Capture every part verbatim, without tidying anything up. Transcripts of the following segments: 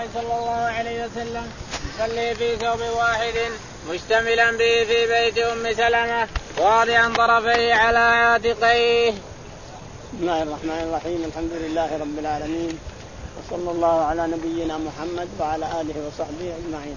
الله صلى الله عليه وسلم يصلي في ثوب واحد مشتملا به في بيت أم سلمة واضعا طرفيه على عاتقيه. بسم الله الرحمن الرحيم. الحمد لله رب العالمين، وصلى الله على نبينا محمد وعلى آله وصحبه أجمعين.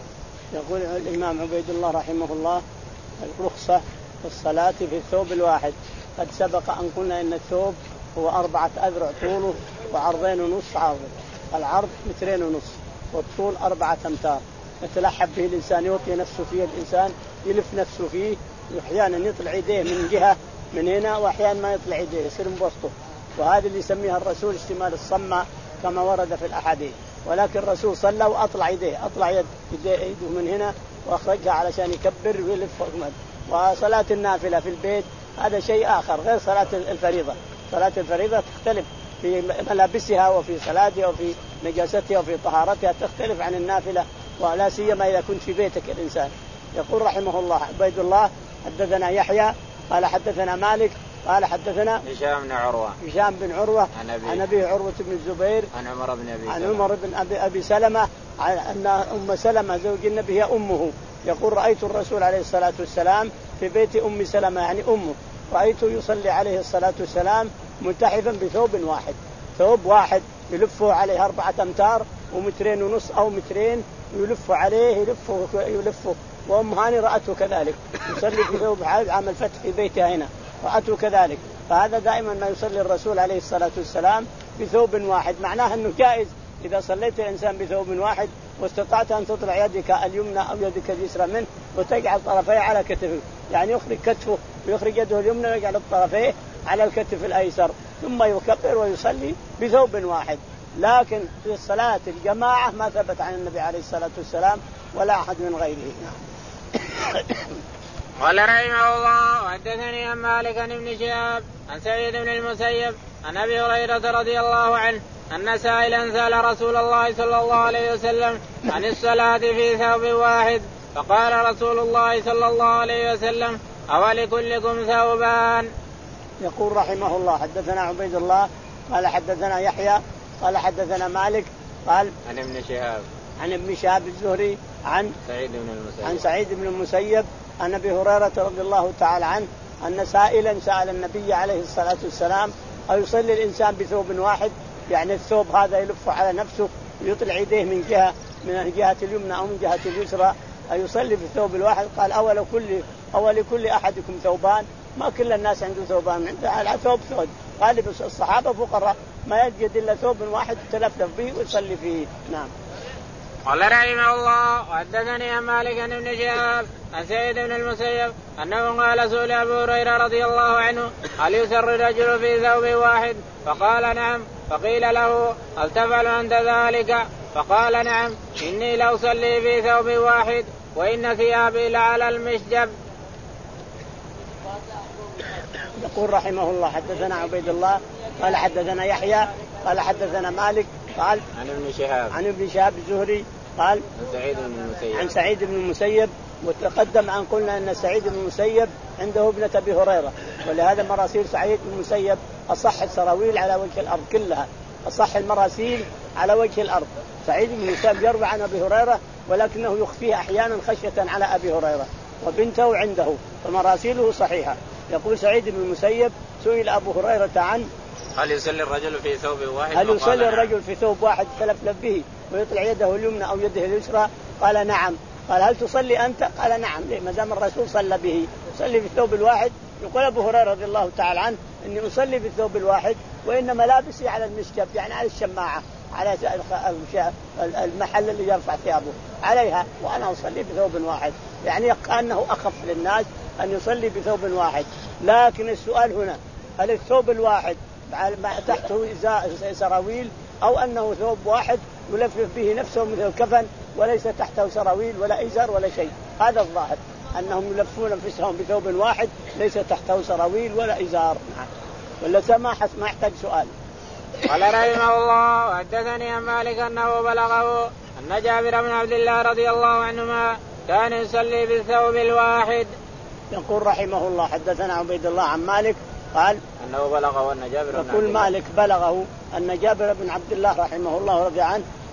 يقول الإمام عبيد الله رحمه الله: الرخصة في الصلاة في الثوب الواحد. قد سبق أن قلنا إن الثوب هو أربعة أذرع طوله وعرضين ونصف عرضه. العرض مترين ونصف والطول أربعة أمتار، يتلحف به الإنسان، يوطي نفسه فيه الإنسان، يلف نفسه فيه، أحيانا يطلع يديه من جهة من هنا وأحيانا ما يطلع يديه يصير بوسطه، وهذا اللي يسميها الرسول اشتمال الصمة كما ورد في الأحاديث. ولكن الرسول صلى وأطلع يديه، أطلع يد يده من هنا وأخرجها علشان يكبر ويلف. وصلاة النافلة في البيت هذا شيء آخر غير صلاة الفريضة. صلاة الفريضة تختلف في ملابسها وفي صلاتها وفي نجاستها وفي طهارتها، تختلف عن النافلة، ولا سيما إذا كنت في بيتك الإنسان. يقول رحمه الله عبيد الله: حدثنا يحيى قال حدثنا مالك قال حدثنا هشام بن عروة هشام بن عروة عن أبيه عروة بن الزبير عن عمر بن أبي عن عمر بن أبي, أبي سلمة أن أم سلمة زوج النبي هي أمه. يقول: رأيت الرسول عليه الصلاة والسلام في بيت أم سلمة يعني أمه، رأيته يصلي عليه الصلاة والسلام ملتحفا بثوب واحد، ثوب واحد يلفه عليه أربعة أمتار ومترين ونص أو مترين، يلفه عليه يلفه يلفه وأم هاني رأته كذلك يصلي في ثوب عام الفتح في بيتها هنا، رأته كذلك. فهذا دائما ما يصلي الرسول عليه الصلاة والسلام بثوب واحد، معناه أنه جائز إذا صليت الإنسان بثوب واحد واستطعت أن تطلع يدك اليمنى أو يدك اليسرى منه وتجعل طرفيه على كتفه، يعني يخرج كتفه ويخرج يده اليمنى ويجعل الطرفيه على الكتف الأيسر، ثم يكبر ويصلي بثوب واحد. لكن في الصلاة الجماعة ما ثبت عن النبي عليه الصلاة والسلام ولا أحد من غيره. قال رحمه الله: حدثني عن مالك عن ابن شهاب عن سعيد بن المسيب عن أبي هريرة رضي الله عنه أن سائلا سأل رسول الله صلى الله عليه وسلم عن الصلاة في ثوب واحد، فقال رسول الله صلى الله عليه وسلم: أولكلكم ثوبان. يقول رحمه الله: حدثنا عبيد الله قال حدثنا يحيى قال حدثنا مالك قال عن ابن شهاب عن ابن شهاب الزهري عن سعيد بن المسيب عن سعيد بن المسيب عن أبي هريرة رضي الله تعالى عنه أن سائلا سأل النبي عليه الصلاة والسلام: أيصلي الإنسان بثوب واحد؟ يعني الثوب هذا يلف على نفسه ويطلع يديه من جهة من الجهة اليمنى أو من جهة اليسرى، أيصلي بالثوب الواحد؟ قال: أول كل أول كل أحدكم ثوبان؟ ما كل الناس عنده ثوبان، عنده ثوب ثوب. غالب الصحابة فقراء ما يجد إلا ثوب واحد يتلفلف به ويصلي فيه. نعم. قال رحمه الله: حدثني عن مالك عن ابن شهاب عن سعيد بن المسيب أنه قال: سئل أبو هريرة رضي الله عنه: هل يسر الرجل في ثوب واحد؟ فقال: نعم. فقيل له: هل تفعل أنت ذلك؟ فقال: نعم، إني لأصلي في ثوب واحد وإن ثيابي لعلى المشجب. يقول رحمه الله: حدثنا عبيد الله قال حدثنا يحيى قال حدثنا مالك قال عن ابن شهاب عن ابن شهاب الزهري قال عن سعيد بن المسيب عن سعيد بن المسيب. وتقدم عن قلنا أن سعيد بن المسيب عنده ابنة أبي هريرة، ولهذا مراسيل سعيد بن المسيب أصح السراويل على وجه الأرض كلها، أصح المراسيل على وجه الأرض. سعيد بن المسيب يروي عن أبي هريرة ولكنه يخفيه أحيانا خشية على أبي هريرة، وبنته عنده فمراسيله صحيحة. يقول سعيد بن المسيب: سئل أبو هريرة عن هل يصلي الرجل في ثوب واحد؟ هل يصلي الرجل في ثوب واحد تلفلف به ويطلع يده اليمنى أو يده اليسرى؟ قال: نعم. قال: هل تصلي أنت؟ قال: نعم. ما دام الرسول صلى به صلي في الثوب الواحد. يقول أبو هريرة رضي الله تعالى عنه: إني أصلي في الثوب الواحد وإن ملابسي على المشجب، يعني على الشماعة، على المحل اللي يرفع ثيابه عليها، وأنا أصلي بثوب واحد، يعني كأنه أخف للناس أن يصلي بثوب واحد. لكن السؤال هنا: هل الثوب الواحد تحته سراويل أو أنه ثوب واحد يلفف به نفسه مثل الكفن وليس تحته سراويل ولا إزار ولا شيء؟ هذا الظاهر، أنهم يلفون أنفسهم بثوب واحد ليس تحته سراويل ولا إزار. ولا سماحة ما يحتاج سؤال. قال رحمه الله: حدثني عن مالك أنه بلغه أن جابر بن عبد الله رضي الله عنهما كان يصلي بالثوب الواحد. يقول رحمه الله: حدثنا عبيد الله عن مالك قال أنه بلغه أن جابر بن يقول مالك بلغه أن جابر بن عبد الله رحمه الله رضي عنه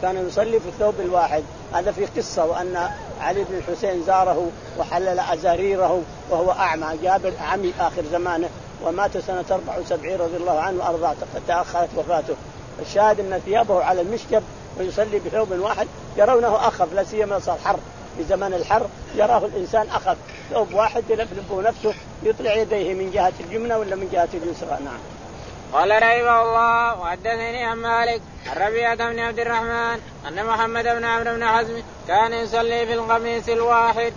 كان يصلي في الثوب الواحد. هذا في قصة وأن علي بن الحسين زاره وحلل أزاريره وهو أعمى. جابر عمي آخر زمانه ومات سنة أربعة وسبعين رضي الله عنه وأرضاه، تأخرت وفاته. الشاهد أن ثيابه على المشكب ويصلي بثوب واحد يرونه أخف، لا سيما صار حر في زمن الحر يراه الإنسان أخف، ثوب واحد يلفلفه نفسه يطلع يديه من جهة اليمنى ولا من جهة اليسرى. نعم. قال رحمه الله وحدثني عن مالك عن ربيعة بن عبد الرحمن أن محمد بن عمرو بن حزم كان يصلي في القميص الواحد.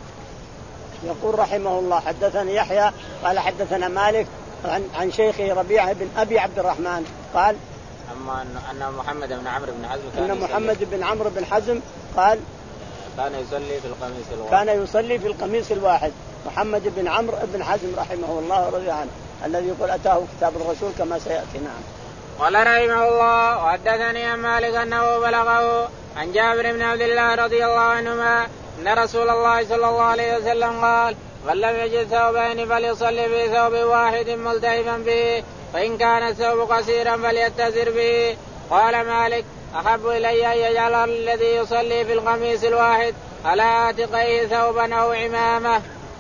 يقول رحمه الله حدثني يحيى قال حدثنا مالك عن, عن شيخه ربيعة بن أبي عبد الرحمن قال أما أن محمد بن عمرو بن حزم كان أن محمد بن عمرو بن حزم قال كان يصلي في القميص الواحد كان يصلي في القميص الواحد. محمد بن عمرو بن حزم رحمه الله رضي عنه الذي يقول أتاه كتاب الرسول كما سيأتي. نعم. قال رحمه الله وحدثني عن مالك أنه بلغه عن جابر بن عبد الله رضي الله عنهما أن رسول الله صلى الله عليه وسلم قال من لم يجد ثوبين فليصلي في ثوب واحد ملتهبا به، فإن كان الثوب قصيرا فليتزر به. قال مالك أحب إلي أن يجعل الذي يصلي في القميص الواحد على عاتقيه ثوبا أو عمامة.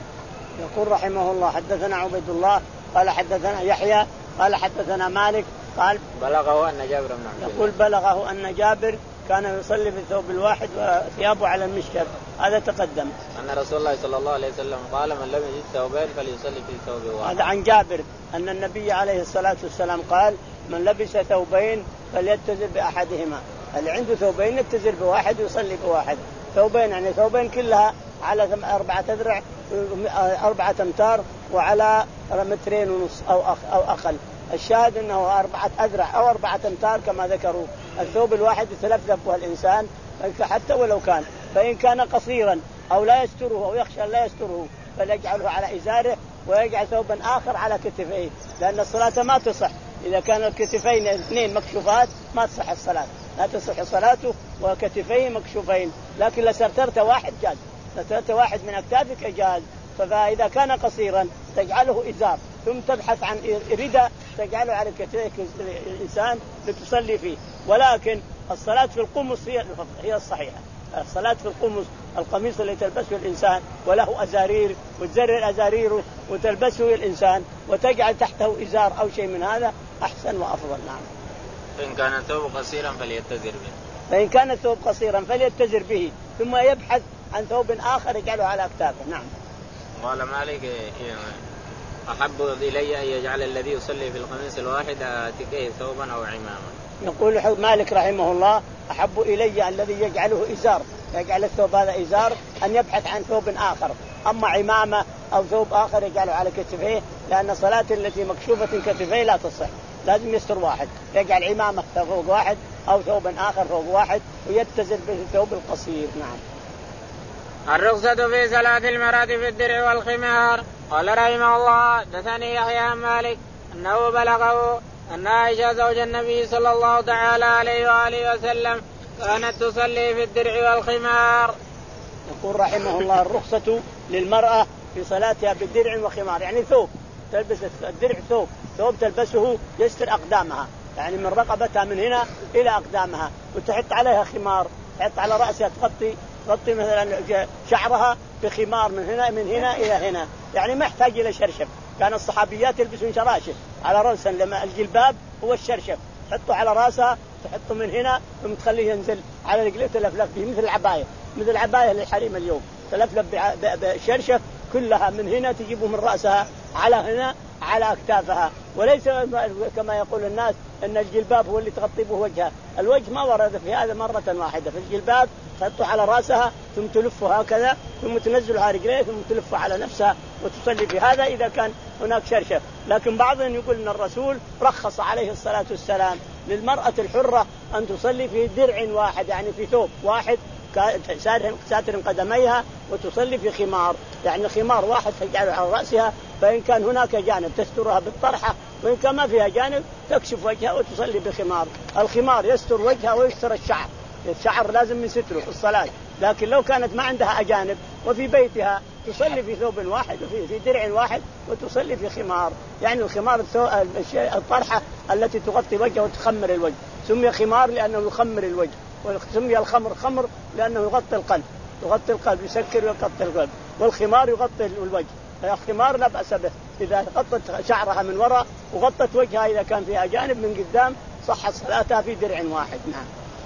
يقول رحمه الله حدثنا عبيد الله قال حدثنا يحيى قال حدثنا مالك قال بلغه أن جابر بن عبد الله يقول بلغه أن جابر كان يصلي في الثوب الواحد وثيابه على المشكب. هذا تقدم. أن رسول الله صلى الله عليه وسلم قال من لم يجد ثوبين فليصلي في ثوب واحد. هذا عن جابر أن النبي عليه الصلاة والسلام قال من لبس ثوبين فليتزر بأحدهما، اللي عنده ثوبين يتزر بواحد ويصلي بواحد. ثوبين يعني ثوبين كلها على أربعة أذرع أربعة أمتار وعلى مترين ونص أو أو أقل. الشاهد أنه أربعة أذرع أو أربعة أمتار كما ذكروا. الثوب الواحد يتلفلف الإنسان حتى ولو كان، فإن كان قصيرا أو لا يستره أو يخشى لا يستره فليجعله على إزاره ويجعل ثوبا آخر على كتفيه، لأن الصلاة ما تصح إذا كان الكتفين اثنين مكشوفات، ما تصح الصلاة، لا تصح صلاته وكتفيه مكشوفين. لكن لسترت واحد جاز، لسترت واحد من أكتافك جاز. فإذا كان قصيرا تجعله إزار ثم تبحث عن رداء تجعله على كتفيك الإنسان لتصلي فيه. ولكن الصلاة في القمص هي هي الصحيحة. الصلاة في القمص القميص اللي تلبسه الإنسان وله أزارير وتزرر أزاريره وتلبسه الإنسان وتجعل تحته إزار أو شيء من هذا أحسن وأفضل. نعم. فإن كان الثوب قصيرا فليتزر به. فإن كان الثوب قصيرا فليتزر به ثم يبحث عن ثوب آخر يجعله على أكتافه. نعم. قال مالك أحب إلي أن يجعل الذي يصلي في القميص الواحد عاتقيه ثوبا أو عماما. يقول مالك رحمه الله أحب إلي الذي يجعله إزار، يجعل الثوب هذا إزار، أن يبحث عن ثوب آخر. أما عمامة أو ثوب آخر يجعله على كتفيه، لأن صلاة التي مكشوفة كتفيه لا تصح، لازم يستر واحد، يجعل عمامة فوق واحد أو ثوب آخر فوق واحد ويتزر به الثوب القصير. نعم. الرخصة في صلاة المرأة في الدرع والخمار. قال رحمه الله دثني يحيى عن مالك أنه بلغه أن عائشة زوج النبي صلى الله تعالى عليه وآله وسلم كانت تصلي في الدرع والخمار. يقول رحمه الله الرخصة للمرأة في صلاتها بالدرع وخمار، يعني ثوب تلبس الدرع، ثوب ثوب تلبسه يستر أقدامها، يعني من رقبتها من هنا إلى أقدامها، وتحط عليها خمار، تحط على رأسها تغطي تغطي مثلا شعرها بخمار من هنا من هنا إلى هنا، يعني ما يحتاج إلى شرشف. كان الصحابيات يلبسون شراشف على رأسها، لما الجلباب هو الشرشف، تحطه على رأسها، تحطه من هنا ثم تخليه ينزل على رجليه تلفلف به مثل العباية، مثل العباية للحريم اليوم، تلفلف بشرشف كلها من هنا تجيبه من رأسها على هنا على أكتافها، وليس كما يقول الناس أن الجلباب هو اللي تغطي به وجهها. الوجه ما ورد في هذا مرة واحدة، في الجلباب تحطه على رأسها ثم تلفه هكذا ثم تنزله على رجليه ثم تلفه على نفسها وتصلي في هذا إذا كان هناك شرشف. لكن بعضهم يقول أن الرسول رخص عليه الصلاة والسلام للمرأة الحرة أن تصلي في درع واحد، يعني في ثوب واحد ساتر قدميها، وتصلي في خمار، يعني خمار واحد تجعله على رأسها، فإن كان هناك جانب تسترها بالطرحة وإن كان ما فيها جانب تكشف وجهها وتصلي بخمار. الخمار يستر وجهها ويستر الشعر، الشعر لازم من ستره في الصلاة. لكن لو كانت ما عندها أجانب وفي بيتها تصلي في ثوب واحد وفي في درع واحد وتصلي في خمار، يعني الخمار الطرحة التي تغطي وجهها وتخمر الوجه، سمي خمار لأنه يخمر الوجه، وسمي الخمر خمر لأنه يغطي القلب، يغطي القلب، يسكر ويغطي القلب. والخمار يغطي الوجه، الخمار لا بأس به إذا غطت شعرها من وراء وغطت وجهها إذا كان فيها جانب من قدام صحت صلاتها في درع واحد. نعم.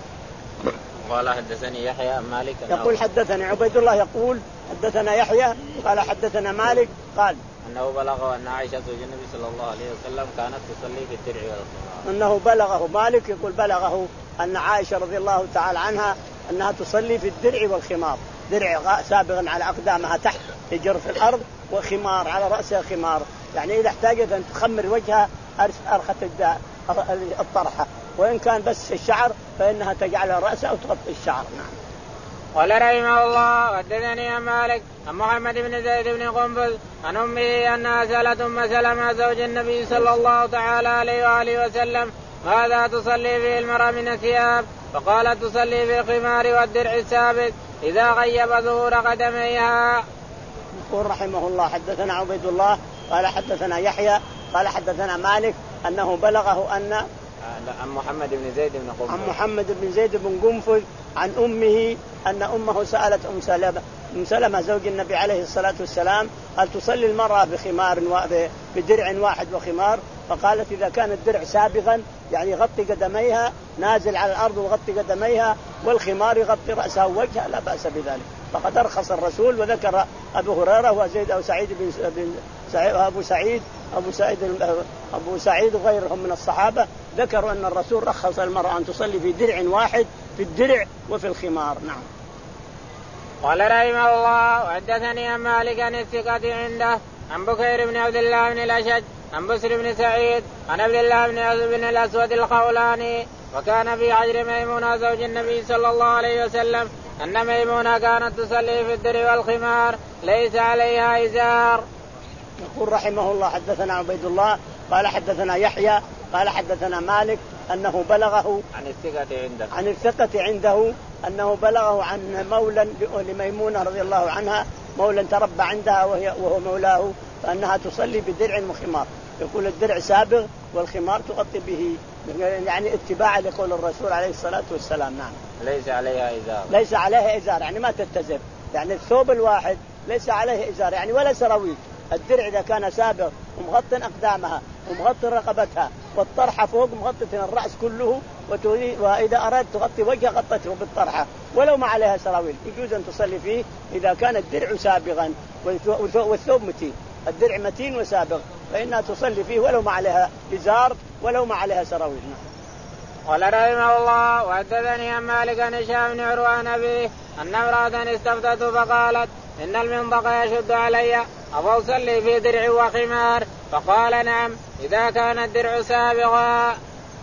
قال حدثني يحيى عن مالك يقول حدثني عبيد الله يقول حدثنا يحيى قال حدثنا مالك قال أنه بلغه أن عائشة زوج النبي صلى الله عليه وسلم كانت تصلي في الدرع والخمار. أنه بلغه مالك يقول بلغه أن عائشة رضي الله تعالى عنها أنها تصلي في الدرع والخمار، درع سابغا على أقدامها تحت يجر في الأرض، وخمار على رأسها خمار، يعني إذا احتاجت أن تخمر وجهها أرخت الطرحة، وإن كان بس الشعر فإنها تجعل رأسها وتغطي الشعر. نعم. قال رحمه الله حدثني عن مالك عن محمد بن زيد بن قنبل عن أمه أنها سألت أم سلمة زوج النبي صلى الله تعالى عليه وآله وسلم ماذا تصلي فيه المرأة من الثياب؟ فقالت تصلي في الخمار والدرع السابق إذا غيب ظهور قدميها. يقول رحمه الله حدثنا عبيد الله قال حدثنا يحيى قال حدثنا مالك أنه بلغه أن عن محمد بن زيد بن قنفذ عن محمد بن زيد بن قنفذ عن أمه أن أمه سألت أم سلمة أم سلمة زوج النبي عليه الصلاة والسلام هل تصلي المرأة بخمار بدرع واحد وخمار؟ فقالت إذا كان الدرع سابغا يعني يغطي قدميها نازل على الأرض ويغطي قدميها، والخمار يغطي رأسها ووجهها لا بأس بذلك. فقد أرخص الرسول، وذكر أبو هريرة وزيد أو سعيد بن سعيد أبو سعيد أبو سعيد أبو سعيد وغيرهم من الصحابة ذكروا أن الرسول رخص المرأة أن تصلي في درع واحد في الدرع وفي الخمار. نعم. قال رحمه الله وحدثني عن مالك عن الثقة عنده عن بكير بن عبد الله بن الأشج عن بسر بن سعيد عن عبد الله بن الأسود الخولاني وكان في حجر ميمونة زوج النبي صلى الله عليه وسلم أن ميمونة كانت تصلي في الدرع والخمار ليس عليها إزار. يقول رحمه الله حدثنا عبيد الله قال حدثنا يحيى قال حدثنا مالك أنه بلغه عن الثقة عنده عن الثقة عنده أنه بلغه عن مولى لميمونة رضي الله عنها، مولى تربى عندها وهي وهو مولاه، فأنها تصلي بدرع وخمار. يقول الدرع سابغ والخمار تغطي به، يعني اتباعا لقول الرسول عليه الصلاة والسلام. نعم. ليس عليها إزار ليس عليها إزار يعني ما تتزر، يعني الثوب الواحد ليس عليه إزار يعني ولا سراويل. الدرع إذا كان سابغ ومغطٍ أقدامها ومغطٍ رقبتها والطرحة فوق مغطٍ الرأس كله، وإذا أردت تغطي وجهها غطته بالطرحة ولو ما عليها سراويل، يجوز أن تصلي فيه إذا كان الدرع سابغا والثوب متين. الدرع متين وسابغ فإنها تصلي فيه ولو ما عليها إزار ولو ما عليها سراويل. قال رحمه الله وحدثني عن مالك عن هشام بن عروة عن أبيه أن امرأة استفتته فقالت إن المنطق يشد علي أفأصلي في درع وخمار؟ فقال نعم إذا كان الدرع سابغا.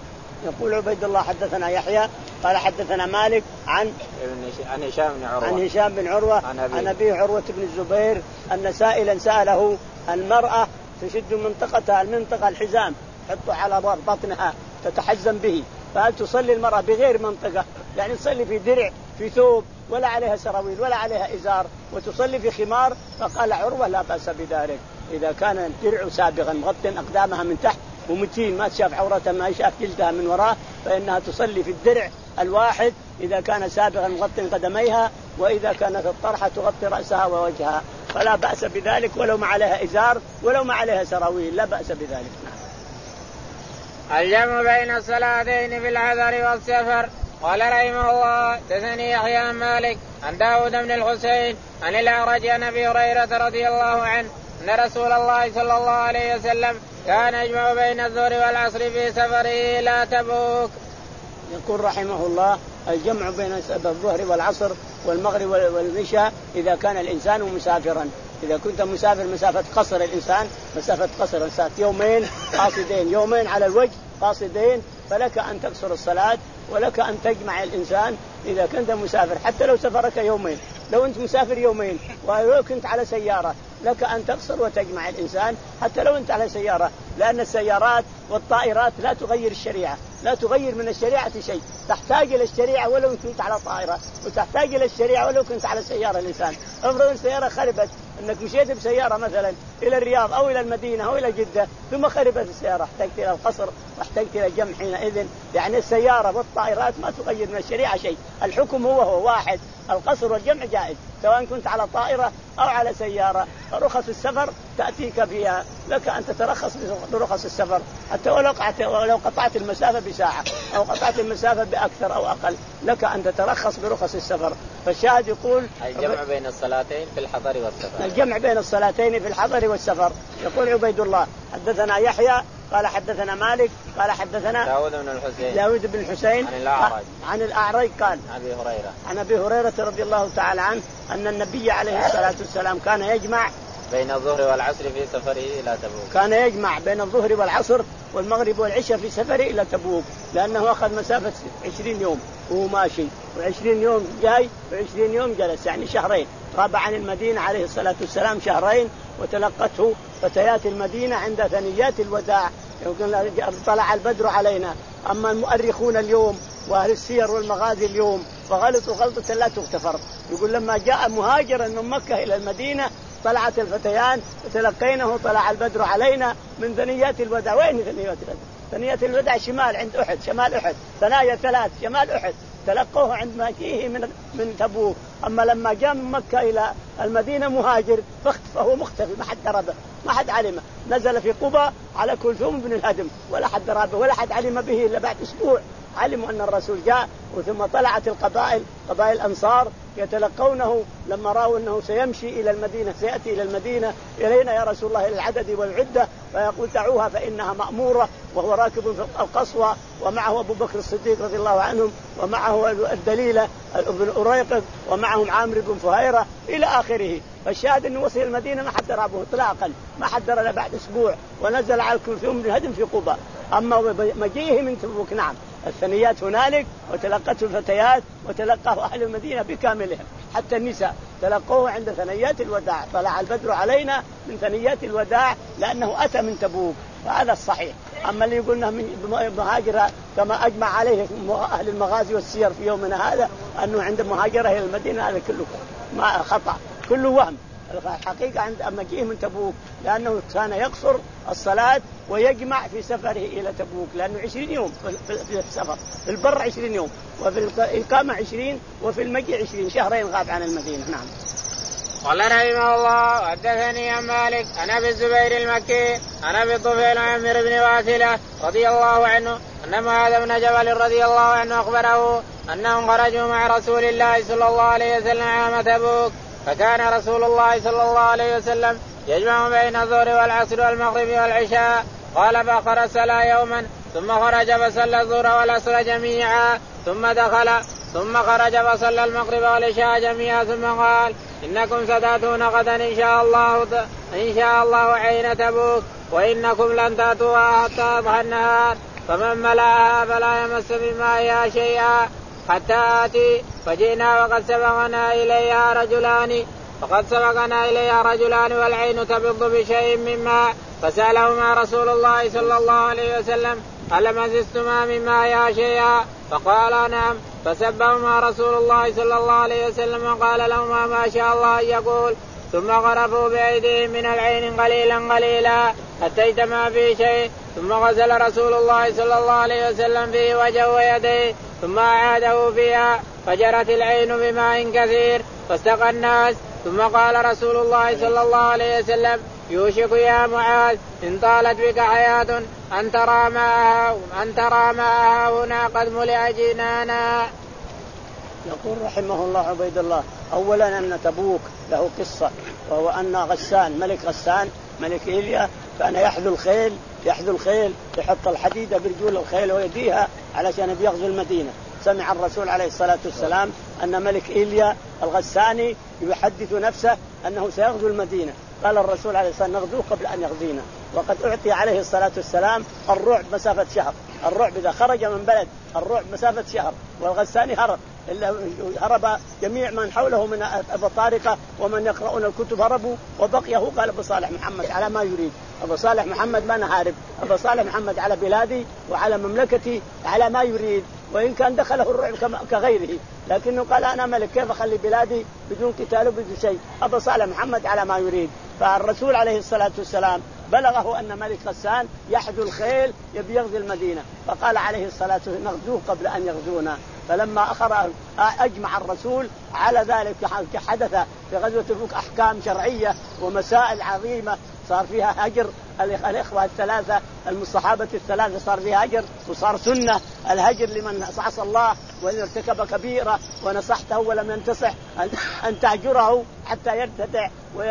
يقول عبيد الله حدثنا يحيى قال حدثنا مالك عن عن هشام بن عروة عن هشام بن عروة عن أبيه عروة بن الزبير أن سائلا سأله المرأة تشد منطقتها المنطقة الحزام تحطه على بطنها تتحزم به، فهل تصلي المرأة بغير منطقة يعني تصلي في درع في ثوب ولا عليها سراويل ولا عليها إزار وتصلي في خمار؟ فقال عروة لا بأس بذلك إذا كان الدرع سابغا مغطٍ أقدامها من تحت ومتين ما تشاف عورتها ما يشاف جلدها من وراء، فإنها تصلي في الدرع الواحد إذا كان سابغا مغطٍ قدميها، وإذا كانت الطرحة تغطي رأسها ووجهها فلا بأس بذلك ولو ما عليها إزار ولو ما عليها سراويل لا بأس بذلك. الجمع بين الصلاتين في الحضر والسفر. قال رحمه الله حدثني يحيى عن مالك عن داود بن الحسين عن الأعرج عن أبي هريرة رضي الله عنه أن رسول الله صلى الله عليه وسلم كان يجمع بين الظهر والعصر في سفره لا تبوك. يقول رحمه الله الجمع بين الظهر والعصر والمغرب والعشاء إذا كان الإنسان مسافرا. إذا كنت مسافر مسافة قصر الإنسان مسافة قصر الإنسان يومين قاصدين يومين على الوجه قاصدين فلك أن تقصر الصلاة ولك أن تجمع الإنسان إذا كنت مسافر حتى لو سفرك يومين. لو أنت مسافر يومين ولو كنت على سيارة لك أن تقصر وتجمع الإنسان حتى لو أنت على سيارة، لأن السيارات والطائرات لا تغير الشريعة لا تغير من الشريعة شيء، تحتاج إلى الشريعة ولو كنت على طائرة وتحتاج إلى الشريعة ولو كنت على سيارة. الإنسان افرض السيارة خربت أنك مشيت بسيارة مثلا إلى الرياض أو إلى المدينة أو إلى جدة ثم خربت السيارة احتجت إلى القصر واحتجت إلى الجمع حينئذ. يعني السيارة والطائرات ما تغير من الشريعة شيء، الحكم هو هو واحد، القصر والجمع جائز سواء كنت على طائرة أو على سيارة. رخص السفر تأتيك فيها، لك أن تترخص برخص السفر حتى ولو قطعت ولو قطعت المسافة بساعة أو قطعت المسافة بأكثر أو أقل، لك أن تترخص برخص السفر. فالشاهد يقول الجمع بين الصلاتين في الحضر والسفر. الجمع بين الصلاتين في الحضر والسفر. يقول عبيد الله حدثنا يحيى قال حدثنا مالك قال حدثنا داود بن الحسين داود بن الحسين عن الأعرج عن الأعرج قال عن أبي هريرة عن أبي هريرة رضي الله تعالى عنه أن النبي عليه الصلاة والسلام كان يجمع بين الظهر والعصر في سفره إلى تبوك. كان يجمع بين الظهر والعصر والمغرب والعشاء في سفره إلى تبوك، لأنه أخذ مسافة عشرين يوم وهو ماشي، وعشرين يوم جاي وعشرين يوم جلس، يعني شهرين. غاب عن المدينة عليه الصلاة والسلام شهرين، وتلقته فتيات المدينة عند ثنيات الوداع يقول طلع البدر علينا. أما المؤرخون اليوم وأهل السير والمغازي اليوم فغلطوا غلطة لا تغتفر. يقول لما جاء مهاجرا من مكة إلى المدينة طلعت الفتيان وتلقينه طلع البدر علينا من ثنيات الوداع. وين ثنيات الوداع؟ ثنيات الوداع شمال عند أحد، شمال أحد، ثنايا ثلاث شمال أحد، تلقوه عند مجيئه من من تبوك. أما لما جاء من مكة إلى المدينة مهاجر فهو مختفي، ما حد دربه ما حد علمه. نزل في قباء على كلثوم بن الهدم ولا حد دربه ولا حد علم به إلا بعد أسبوع علموا أن الرسول جاء. وثم طلعت القبائل قبائل الأنصار يتلقونه لما رأوا أنه سيمشي إلى المدينة سيأتي إلى المدينة إلينا يا رسول الله إلى العدد والعدة، فيقول دعوها فإنها مأمورة، وهو راكب في القصوى ومعه أبو بكر الصديق رضي الله عنهم ومعه الدليلة ابن أريقط ومعهم عامر بن فهيرة إلى آخره. فالشاهد أنه وصل المدينة ما حد رابه إطلاقا، ما حد درى بعد أسبوع، ونزل على كلثوم بن الهدم في قباء. أما مجيئه من تبوك نعم الثنيات هنالك وتلقته الفتيات وتلقاه أهل المدينة بكاملهم حتى النساء تلقوه عند ثنيات الوداع. طلع البدر علينا من ثنيات الوداع لأنه أتى من تبوك، فهذا الصحيح. أما اللي يقولنا من مهاجرة كما أجمع عليه أهل المغازي والسير في يومنا هذا أنه عند مهاجرة إلى المدينة هذا كله ما خطأ، كله وهم. الحقيقة عند مجيئه من تبوك لأنه كان يقصر الصلاة ويجمع في سفره إلى تبوك، لأنه عشرين يوم في السفر، في البر عشرين يوم وفي الإقامة عشرين وفي المجيء عشرين، شهرين غاب عن المدينة. نعم. قال رحمه الله حدثني عن مالك عن ابي الزبير المكي عن ابي الطفيل عامر بن واثلة رضي الله عنه ان معاذ بن جبل رضي الله عنه اخبره انهم خرجوا مع رسول الله صلى الله عليه وسلم عام تبوك، فكان رسول الله صلى الله عليه وسلم يجمع بين الظهر والعصر والمغرب والعشاء. قال فخرج يوما ثم خرج فصلى الظهر والعصر جميعا ثم دخل ثم خرج فصلى المغرب والعشاء جميعا ثم قال إنكم ستأتون غدا إن شاء الله إن شاء الله عين تبوك وإنكم لن تأتوها حتى يضحى النهار، فمن ملأها فلا يمس بمائها شيئا حتى آتي. فجئنا وقد سبقنا إليها رجلان فقد سبقنا إليها رجلان والعين تبض بشيء من ماء، فسألهما رسول الله صلى الله عليه وسلم هل مسستما من مائها شيئا؟ فقال نعم، فسبهما رسول الله صلى الله عليه وسلم وقال لهما ما شاء الله أن يقول، ثم غرفوا بأيديهم من العين قليلا قليلا حتى اجتمع فيه شيء، ثم غسل رسول الله صلى الله عليه وسلم فيه وجهه ويديه ثم أعاده فيها فجرت العين بماء كثير فاستقى الناس. ثم قال رسول الله صلى الله عليه وسلم يوشك يا معاذ إن طالت بك حياة أن ترى ماءها أن ترى ماءها هنا قد ملئ جنانا. يقول رحمه الله عبيد الله أولا أن تبوك له قصة، وهو أن غسان ملك غسان ملك إيليا كان يحذو الخيل يحذو الخيل يحط الحديدة برجول الخيل ويديها علشان يغزو المدينة. سمع الرسول عليه الصلاة والسلام أن ملك إيليا الغساني يحدث نفسه أنه سيغزو المدينة، قال الرسول عليه الصلاة والسلام نغزوه قبل أن يغزينا. وقد أعطي عليه الصلاة والسلام الرعب مسافة شهر، الرعب إذا خرج من بلد الرعب مسافة شهر، والغساني هرب إلا هرب جميع من حوله من البطارقة ومن يقرؤون الكتب هربوا، وبقي هو قال أبو صالح محمد على ما يريد. أبو صالح محمد ما نهارب، أبو صالح محمد على بلادي وعلى مملكتي على ما يريد. وإن كان دخله الرعب كغيره، لكنه قال أنا ملك كيف أخلي بلادي بدون قتال وبدون شيء، أبى صالح محمد على ما يريد. فالرسول عليه الصلاة والسلام بلغه أن ملك غسان يحدو الخيل يبي يغزو المدينة، فقال عليه الصلاة والسلام نغزوه قبل أن يغزونا. فلما أخر أجمع الرسول على ذلك حدث في غزوة تبوك أحكام شرعية ومسائل عظيمة صار فيها هجر الإخوة الثلاثة الصحابة الثلاثة صار فيها هجر، وصار سنة الهجر لمن عصى الله وإن ارتكب كبيرة ونصحته ولم ينتصح أن تهجره حتى يرتدع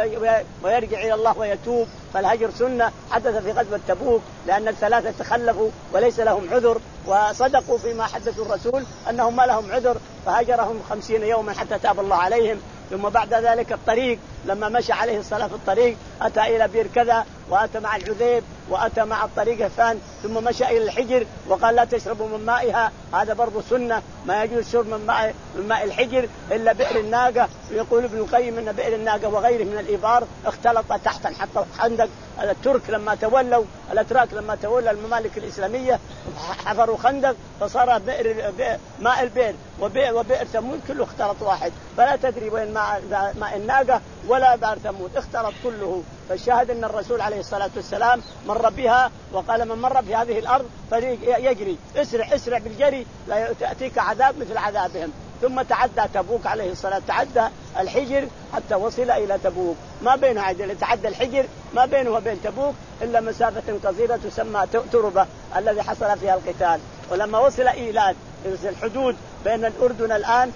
ويرجع إلى الله ويتوب. فالهجر سنة حدث في غزوة تبوك لأن الثلاثة تخلفوا وليس لهم عذر، وصدقوا فيما حدثوا الرسول أنهم ما لهم عذر، فهجرهم خمسين يوما حتى تاب الله عليهم. ثم بعد ذلك الطريق لما مشى عليه الصلاة في الطريق أتى إلى بير كذا وأتى مع العذيب وأتى مع الطريق الثاني ثم مشى إلى الحجر وقال لا تشربوا من مائها، هذا برضو سنة، ما يجوز شرب من ماء, من ماء الحجر إلا بئر الناقة. ويقول ابن القيم أن بئر الناقة وغيره من الإبار اختلط تحت حتى خندق. الترك لما تولوا الأتراك لما تولى الممالك الإسلامية حفروا خندق فصار بئر ماء البئر وبئر, وبئر ثمود كله اختلط واحد، فلا تدري وين ماء, ماء الناقة ولا بئر ثمود اختلط كله. فالشاهد أن الرسول عليه الصلاة والسلام مر بها وقال من مر في هذه الأرض فليجري اسرع اسرع بالجري لا تأتيك عذاب مثل عذابهم. ثم تعدى تبوك عليه الصلاة تعدى الحجر حتى وصل إلى تبوك، ما بينه عدل تعدى الحجر ما بينه وبين تبوك إلا مسافة قصيرة تسمى تربة الذي حصل فيها القتال. ولما وصل إيلات الحدود بين الأردن الآن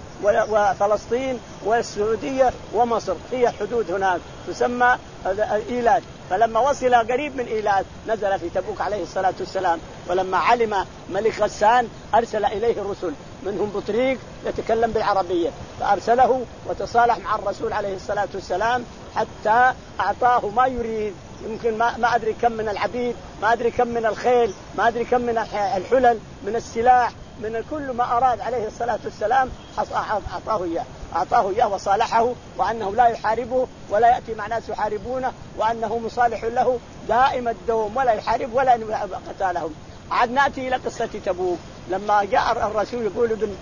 وفلسطين والسعودية ومصر هي حدود هناك تسمى إيلات، فلما وصل قريب من إيلات نزل في تبوك عليه الصلاة والسلام. ولما علم ملك غسان أرسل إليه الرسل منهم بطريق يتكلم بالعربية فأرسله وتصالح مع الرسول عليه الصلاة والسلام حتى أعطاه ما يريد، يمكن ما, ما أدري كم من العبيد، ما أدري كم من الخيل، ما أدري كم من الحلل، من السلاح، من كل ما أراد عليه الصلاة والسلام أعطاه إياه أعطاه إياه وصالحه، وأنه لا يحاربه ولا يأتي مع ناس يحاربونه، وأنه مصالح له دائم الدوم ولا يحارب ولا قتالهم. عاد نأتي إلى قصة تبوك. لما جاء الرسول يقول ابن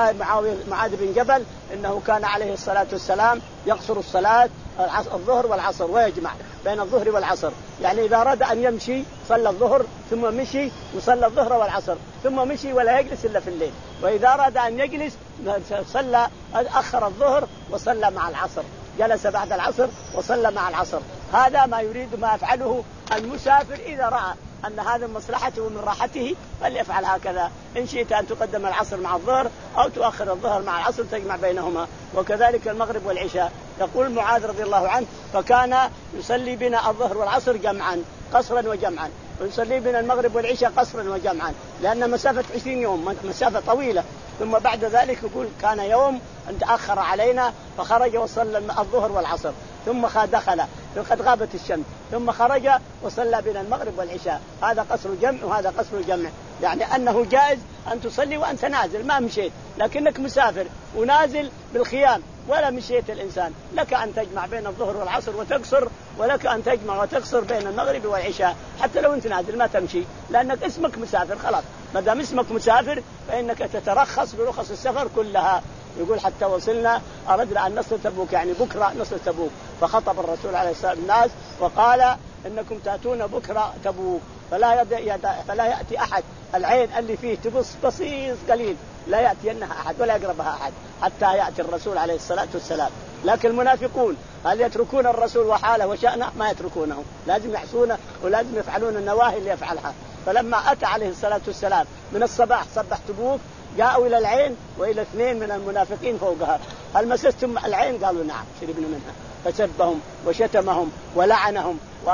معاذ بن جبل إنه كان عليه الصلاة والسلام يقصر الصلاة الظهر والعصر ويجمع بين الظهر والعصر، يعني إذا أراد أن يمشي صلى الظهر ثم مشي وصلى الظهر والعصر ثم مشي ولا يجلس إلا في الليل، وإذا أراد أن يجلس صلى أخر الظهر وصلى مع العصر، جلس بعد العصر وصلى مع العصر. هذا ما يريد ما يفعله المسافر إذا رأى أن هذا مصلحته ومن راحته فليفعل هكذا، إن شئت أن تقدم العصر مع الظهر أو تؤخر الظهر مع العصر تجمع بينهما، وكذلك المغرب والعشاء. يقول معاذ رضي الله عنه فكان يصلي بنا الظهر والعصر جمعا قصرا وجمعا، ويصلي بنا المغرب والعشاء قصرا وجمعا، لأن مسافة عشرين يوم مسافة طويلة. ثم بعد ذلك يقول كان يوم أن تأخر علينا فخرج وصلى الظهر والعصر ثم دخل قد غابت الشمس ثم خرج وصلى بنا المغرب والعشاء، هذا قصر جمع وهذا قصر جمع، يعني أنه جائز أن تصلي وأنت نازل ما مشيت، لكنك مسافر ونازل بالخيام ولا مشيت الإنسان، لك أن تجمع بين الظهر والعصر وتقصر، ولك أن تجمع وتقصر بين المغرب والعشاء حتى لو أنت نازل ما تمشي، لأنك اسمك مسافر خلاص، ما دام اسمك مسافر فإنك تترخص برخص السفر كلها. يقول حتى وصلنا أردنا أن نصل تبوك، يعني بكرة نصل تبوك، فخطب الرسول عليه الصلاة والسلام الناس وقال إنكم تأتون بكرة تبوك فلا, فلا يأتي أحد العين اللي فيه تبص بسيط قليل لا يأتينها أحد ولا يقربها أحد حتى يأتي الرسول عليه الصلاة والسلام. لكن المنافقون هل يتركون الرسول وحاله وشأنه؟ ما يتركونه، لازم يحسونه ولازم يفعلون النواهي اللي يفعلها. فلما أتى عليه الصلاة والسلام من الصباح صبح تبوك جاءوا إلى العين وإلى اثنين من المنافقين فوقها، هل مسستم العين؟ قالوا نعم شربنا منها، فسبهم وشتمهم ولعنهم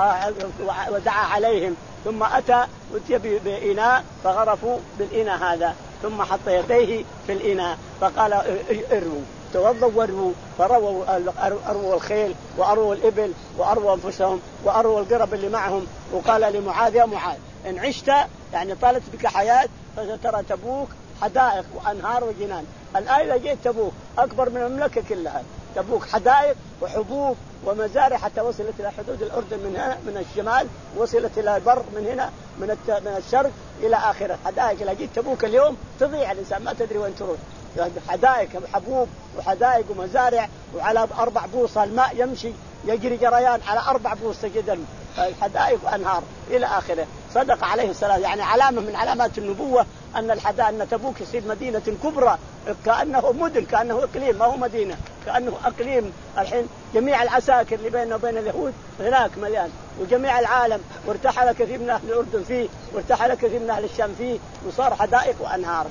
ودعا عليهم. ثم أتى أتي بإناء فغرفوا بالإناء هذا ثم حط يديه في الإناء فقال اروا توضوا واروا، فرووا أروا الخيل وأروا الإبل وأروا أنفسهم وأروا القرب اللي معهم. وقال لمعاذ يا معاذ إن عشت يعني طالت بك حياة فسترى تبوك حدائق وأنهار وجنان. الآن إذا جيت تبوك أكبر من المملكة كلها، تبوك حدائق وحبوب ومزارع حتى وصلت إلى حدود الأردن من هنا من الشمال، وصلت إلى البر من هنا من من الشرق إلى آخره. حدائق إذا جيت تبوك اليوم تضيع الإنسان ما تدري وين تروح. حدائق حبوب وحدائق ومزارع، وعلى أربع بوصة الماء يمشي يجري جريان على أربع بوصة جدا، الحدائق وأنهار إلى آخره. صدق عليه السلام، يعني علامة من علامات النبوة أن الحدائق أن تبوك يصير مدينة كبرى كأنه مدن، كأنه إقليم ما هو مدينة، كأنه أقليم. الحين جميع العساكر اللي بيننا وبين اليهود هناك مليان، وجميع العالم، وارتحل كثير من أهل الأردن فيه، وارتحل كثير من أهل الشام فيه، وصار حدائق وأنهار.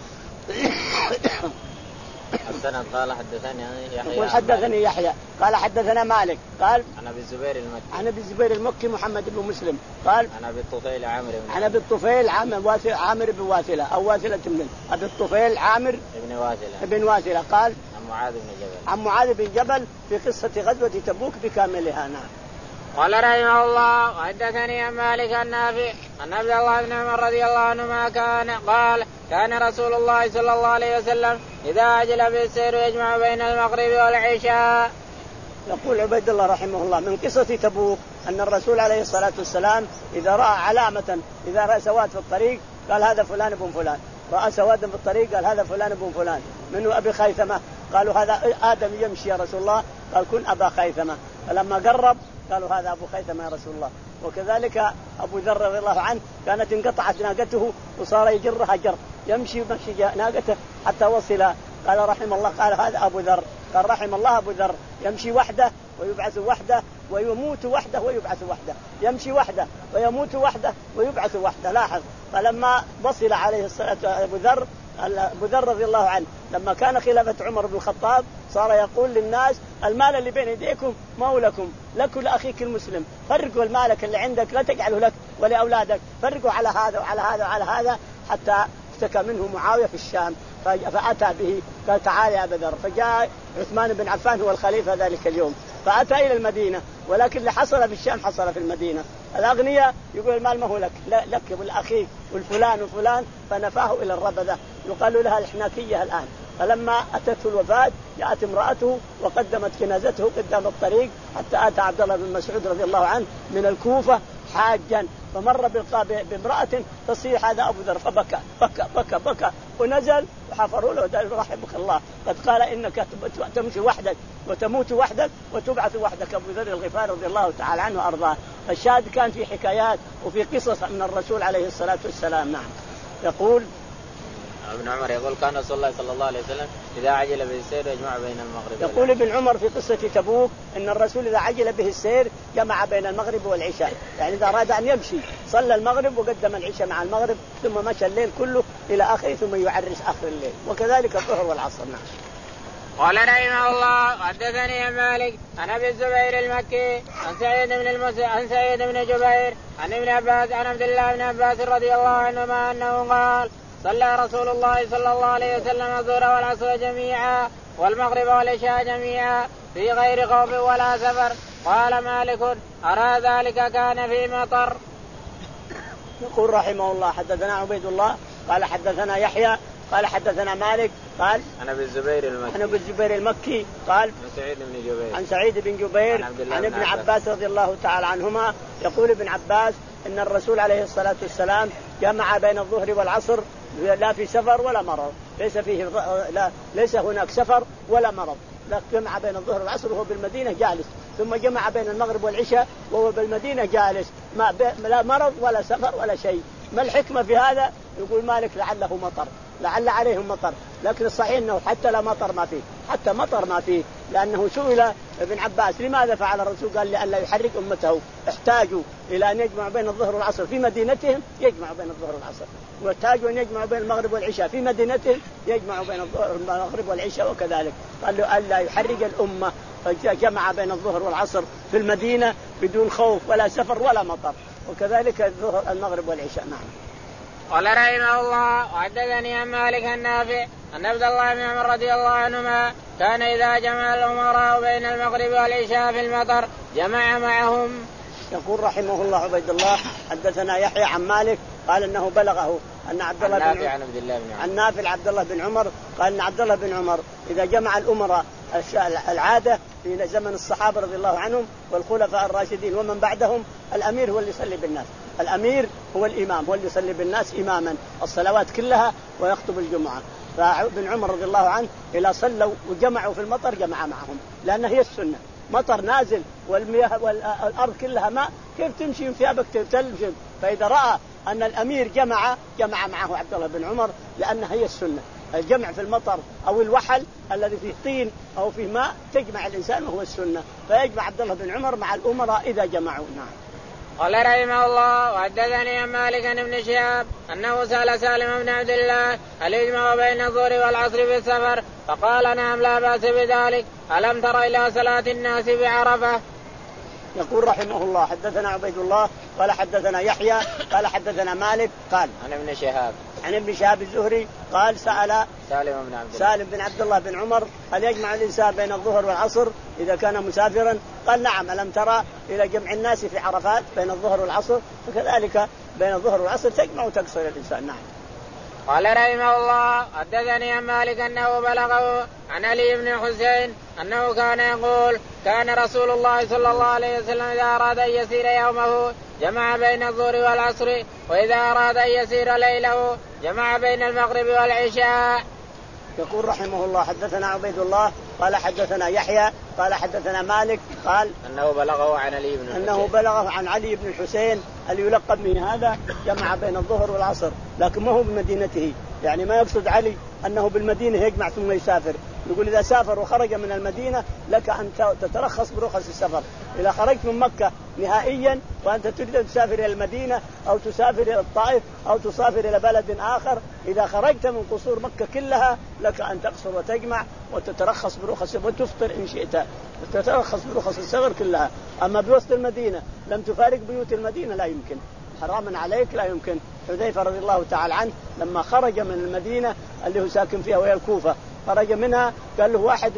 السند قال حدثني يحيى يقول حدثني يحيى قال حدثنا مالك قال عن ابي الزبير المكي عن ابي الزبير المكي محمد بن مسلم قال عن ابي الطفيل عامر بن عن ابي الطفيل عامر بن واثلة او واثلة من ابي الطفيل عامر بن واثلة بن واثلة قال عن معاذ بن جبل عن معاذ بن جبل في قصة غزوة تبوك بكاملها. نعم. قال رحمه الله وحدثني عن مالك النافع أن عبد الله بن عمر رضي الله عنهما كان قال كان رسول الله صلى الله عليه وسلم إذا عجل بالسير يجمع بين المغرب والعشاء. يقول عبيد الله رحمه الله من قصة تبوك أن الرسول عليه الصلاة والسلام إذا رأى علامة، إذا رأى سواد في الطريق قال هذا فلان بن فلان، رأى سوادا في الطريق قال هذا فلان بن فلان. منه أبي خيثمة قالوا هذا آدم يمشي يا رسول الله، قال كن أبا خيثمة. فلما قرب قالوا هذا أبو خيثمة يا رسول الله. وكذلك أبو ذر رضي الله عنه كانت انقطعت ناقته وصار يجرها جر، يمشي مشي ناقته حتى وصل. قال رحم الله، قال هذا أبو ذر، قال رحم الله أبو ذر يمشي وحده ويبعث وحده ويموت وحده ويبعث وحده، يمشي وحده ويموت وحده ويبعث وحده. لاحظ. فلما وصل عليه الصلاة أبو ذر أبو ذر رضي الله عنه لما كان خلافة عمر بن الخطاب صار يقول للناس المال اللي بين يديكم مولكم لك ولأخيك المسلم، فرقوا المالك اللي عندك لا تجعله لك ولأولادك، فرقوا على هذا وعلى هذا وعلى هذا. حتى اشتكى منه معاوية في الشام فأتى به قال تعال يا أبا ذر. فجاء عثمان بن عفان هو الخليفة ذلك اليوم فأتى إلى المدينة، ولكن اللي حصل في الشام حصل في المدينة. الأغنياء يقول المال ما هو لك، لا لك والأخيك والفلان وفلان، فنفاه إلى الربذة يقال لها الحناكية الآن. فلما أتته الوفاة جاءت امرأته وقدمت جنازته قدام الطريق حتى أتى عبد الله بن مسعود رضي الله عنه من الكوفة حاجا، فمر بامرأة تصيح هذا أبو ذر فبكى بكى بكى بكى ونزل وحفروا له قال رحمك الله قد قال إنك تمشي وحدك وتموت وحدك وتبعث وحدك. أبو ذر الغفاري رضي الله تعالى عنه وأرضاه. الشاهد كان في حكايات وفي قصص من الرسول عليه الصلاة والسلام. نعم. يقول ابن عمر يقول كان رسول الله صلى الله عليه وسلم إذا عجل به السير يجمع بين المغرب. يقول ابن عمر في قصة تبوك إن الرسول إذا عجل به السير جمع بين المغرب والعشاء، يعني إذا أراد أن يمشي صلى المغرب وقدم العشاء مع المغرب ثم مشى الليل كله إلى آخره ثم يعرس آخر الليل، وكذلك الظهر والعصر. نعم. قال رحمه الله حدثني عن مالك عن ابي الزبير المكي عن سعيد بن المسيب عن سعيد بن جبير عن ابن عباس عن عبد الله بن عباس رضي الله عنهما انه قال صلى رسول الله صلى الله عليه وسلم الظهر والعصر جميعا والمغرب والعشاء جميعا في غير خوف ولا سفر. قال مالك أرى ذلك كان في مطر. يقول رحمه الله حدثنا عبيد الله قال حدثنا يحيى قال حدثنا مالك قال عن ابي الزبير المكي عن ابي الزبير المكي قال عن سعيد بن جبير عن سعيد بن جبير عن, عن ابن عباس رضي الله تعالى عنهما. يقول ابن عباس ان الرسول عليه الصلاة والسلام جمع بين الظهر والعصر لا في سفر ولا مرض، ليس فيه لا ليس هناك سفر ولا مرض، لا جمع بين الظهر والعصر وهو بالمدينة جالس، ثم جمع بين المغرب والعشاء وهو بالمدينة جالس، ما لا مرض ولا سفر ولا شيء. ما الحكمة في هذا؟ يقول مالك لعله مطر، لعل عليهم مطر، لكن الصحيح انه حتى لا مطر ما فيه، حتى مطر ما فيه، لانه سئل ابن عباس لماذا فعل الرسول؟ قال لئلا يحرك امته، احتاجوا الى ان يجمعوا بين الظهر والعصر في مدينتهم يجمعوا بين الظهر والعصر، واحتاجوا ان يجمعوا بين المغرب والعشاء في مدينتهم يجمعوا بين المغرب والعشاء، وكذلك قال له الا يحرك الامه، فجمع بين الظهر والعصر في المدينه بدون خوف ولا سفر ولا مطر، وكذلك الظهر المغرب والعشاء. نعم. قال رحمه الله وحدثني عن مالك النافع أن عبد الله بن عمر رضي الله عنهما كان إذا جمع الأمراء بين المغرب والعشاء في المطر جمع معهم. يقول رحمه الله عبيد الله حدثنا يحيى عن مالك قال انه بلغه ان عبد الله بن عمر عن عبد الله بن عمر عن نافع عبد الله بن عمر قال ان عبد الله بن عمر اذا جمع الامراء العادة في زمن الصحابة رضي الله عنهم والخلفاء الراشدين ومن بعدهم الأمير هو اللي يصلي بالناس. الأمير هو الإمام، هو اللي يصلي بالناس إماما الصلوات كلها ويخطب الجمعة. فابن عمر رضي الله عنه إذا صلوا وجمعوا في المطر جمع معهم، لأن هي السنة. مطر نازل والمياه والأرض كلها ماء، كيف تمشي ثيابك تلجم؟ فإذا رأى أن الأمير جمع جمع معه عبد الله بن عمر، لأنها هي السنة. الجمع في المطر أو الوحل الذي فيه طين أو فيه ماء تجمع الإنسان وهو السنة، فيجمع عبد الله بن عمر مع الأمراء إذا جمعوا. نعم. قال رحمه الله وحدثني عن مالك بن شهاب أنه سأل سالم بن عبد الله هل يجمع بين الظهر والعصر في السفر؟ فقال نعم لا بأس بذلك. ألم تر إلى صلاة الناس بعرفة؟ يقول رحمه الله حدثنا عبيد الله قال حدثنا يحيى قال حدثنا مالك قال عن ابن شهاب عن ابن شهاب الزهري قال سأل سالم بن عبد الله سالم بن عبد الله بن عمر هل يجمع الإنسان بين الظهر والعصر إذا كان مسافرا؟ قال نعم. ألم ترى إلى جمع الناس في عرفات بين الظهر والعصر؟ فكذلك بين الظهر والعصر تجمع وتقصر الإنسان. نعم. قال رحمه الله حدثني عن مالك أنه بلغه عن علي بن حسين أنه كان يقول كان رسول الله صلى الله عليه وسلم إذا أراد أن يسير يومه جمع بين الظهر والعصر، وإذا أراد أن يسير ليله جمع بين المغرب والعشاء. يقول رحمه الله حدثنا عبيد الله قال حدثنا يحيى قال حدثنا مالك قال أنه بلغه عن علي بن الحسين أنه بلغه عن علي بن الحسين اللي يلقب من هذا جمع بين الظهر والعصر، لكن ما هو بمدينته، يعني ما يقصد علي أنه بالمدينة يجمع ثم يسافر. يقول إذا سافر وخرج من المدينة لك أن تترخص برخص السفر. إذا خرجت من مكة نهائيا وأنت تريد أن تسافر إلى المدينة أو تسافر إلى الطائف أو تسافر إلى بلد آخر، إذا خرجت من قصور مكة كلها لك أن تقصر وتجمع وتترخص برخص وتفطر إن شئت، وتترخص برخص السفر كلها. أما بوسط المدينة لم تفارق بيوت المدينة لا يمكن، حراما عليك لا يمكن. حذيفة رضي الله تعالى عنه لما خرج من المدينة اللي هو ساكن فيها وهي الكوفة، خرج منها قال له واحد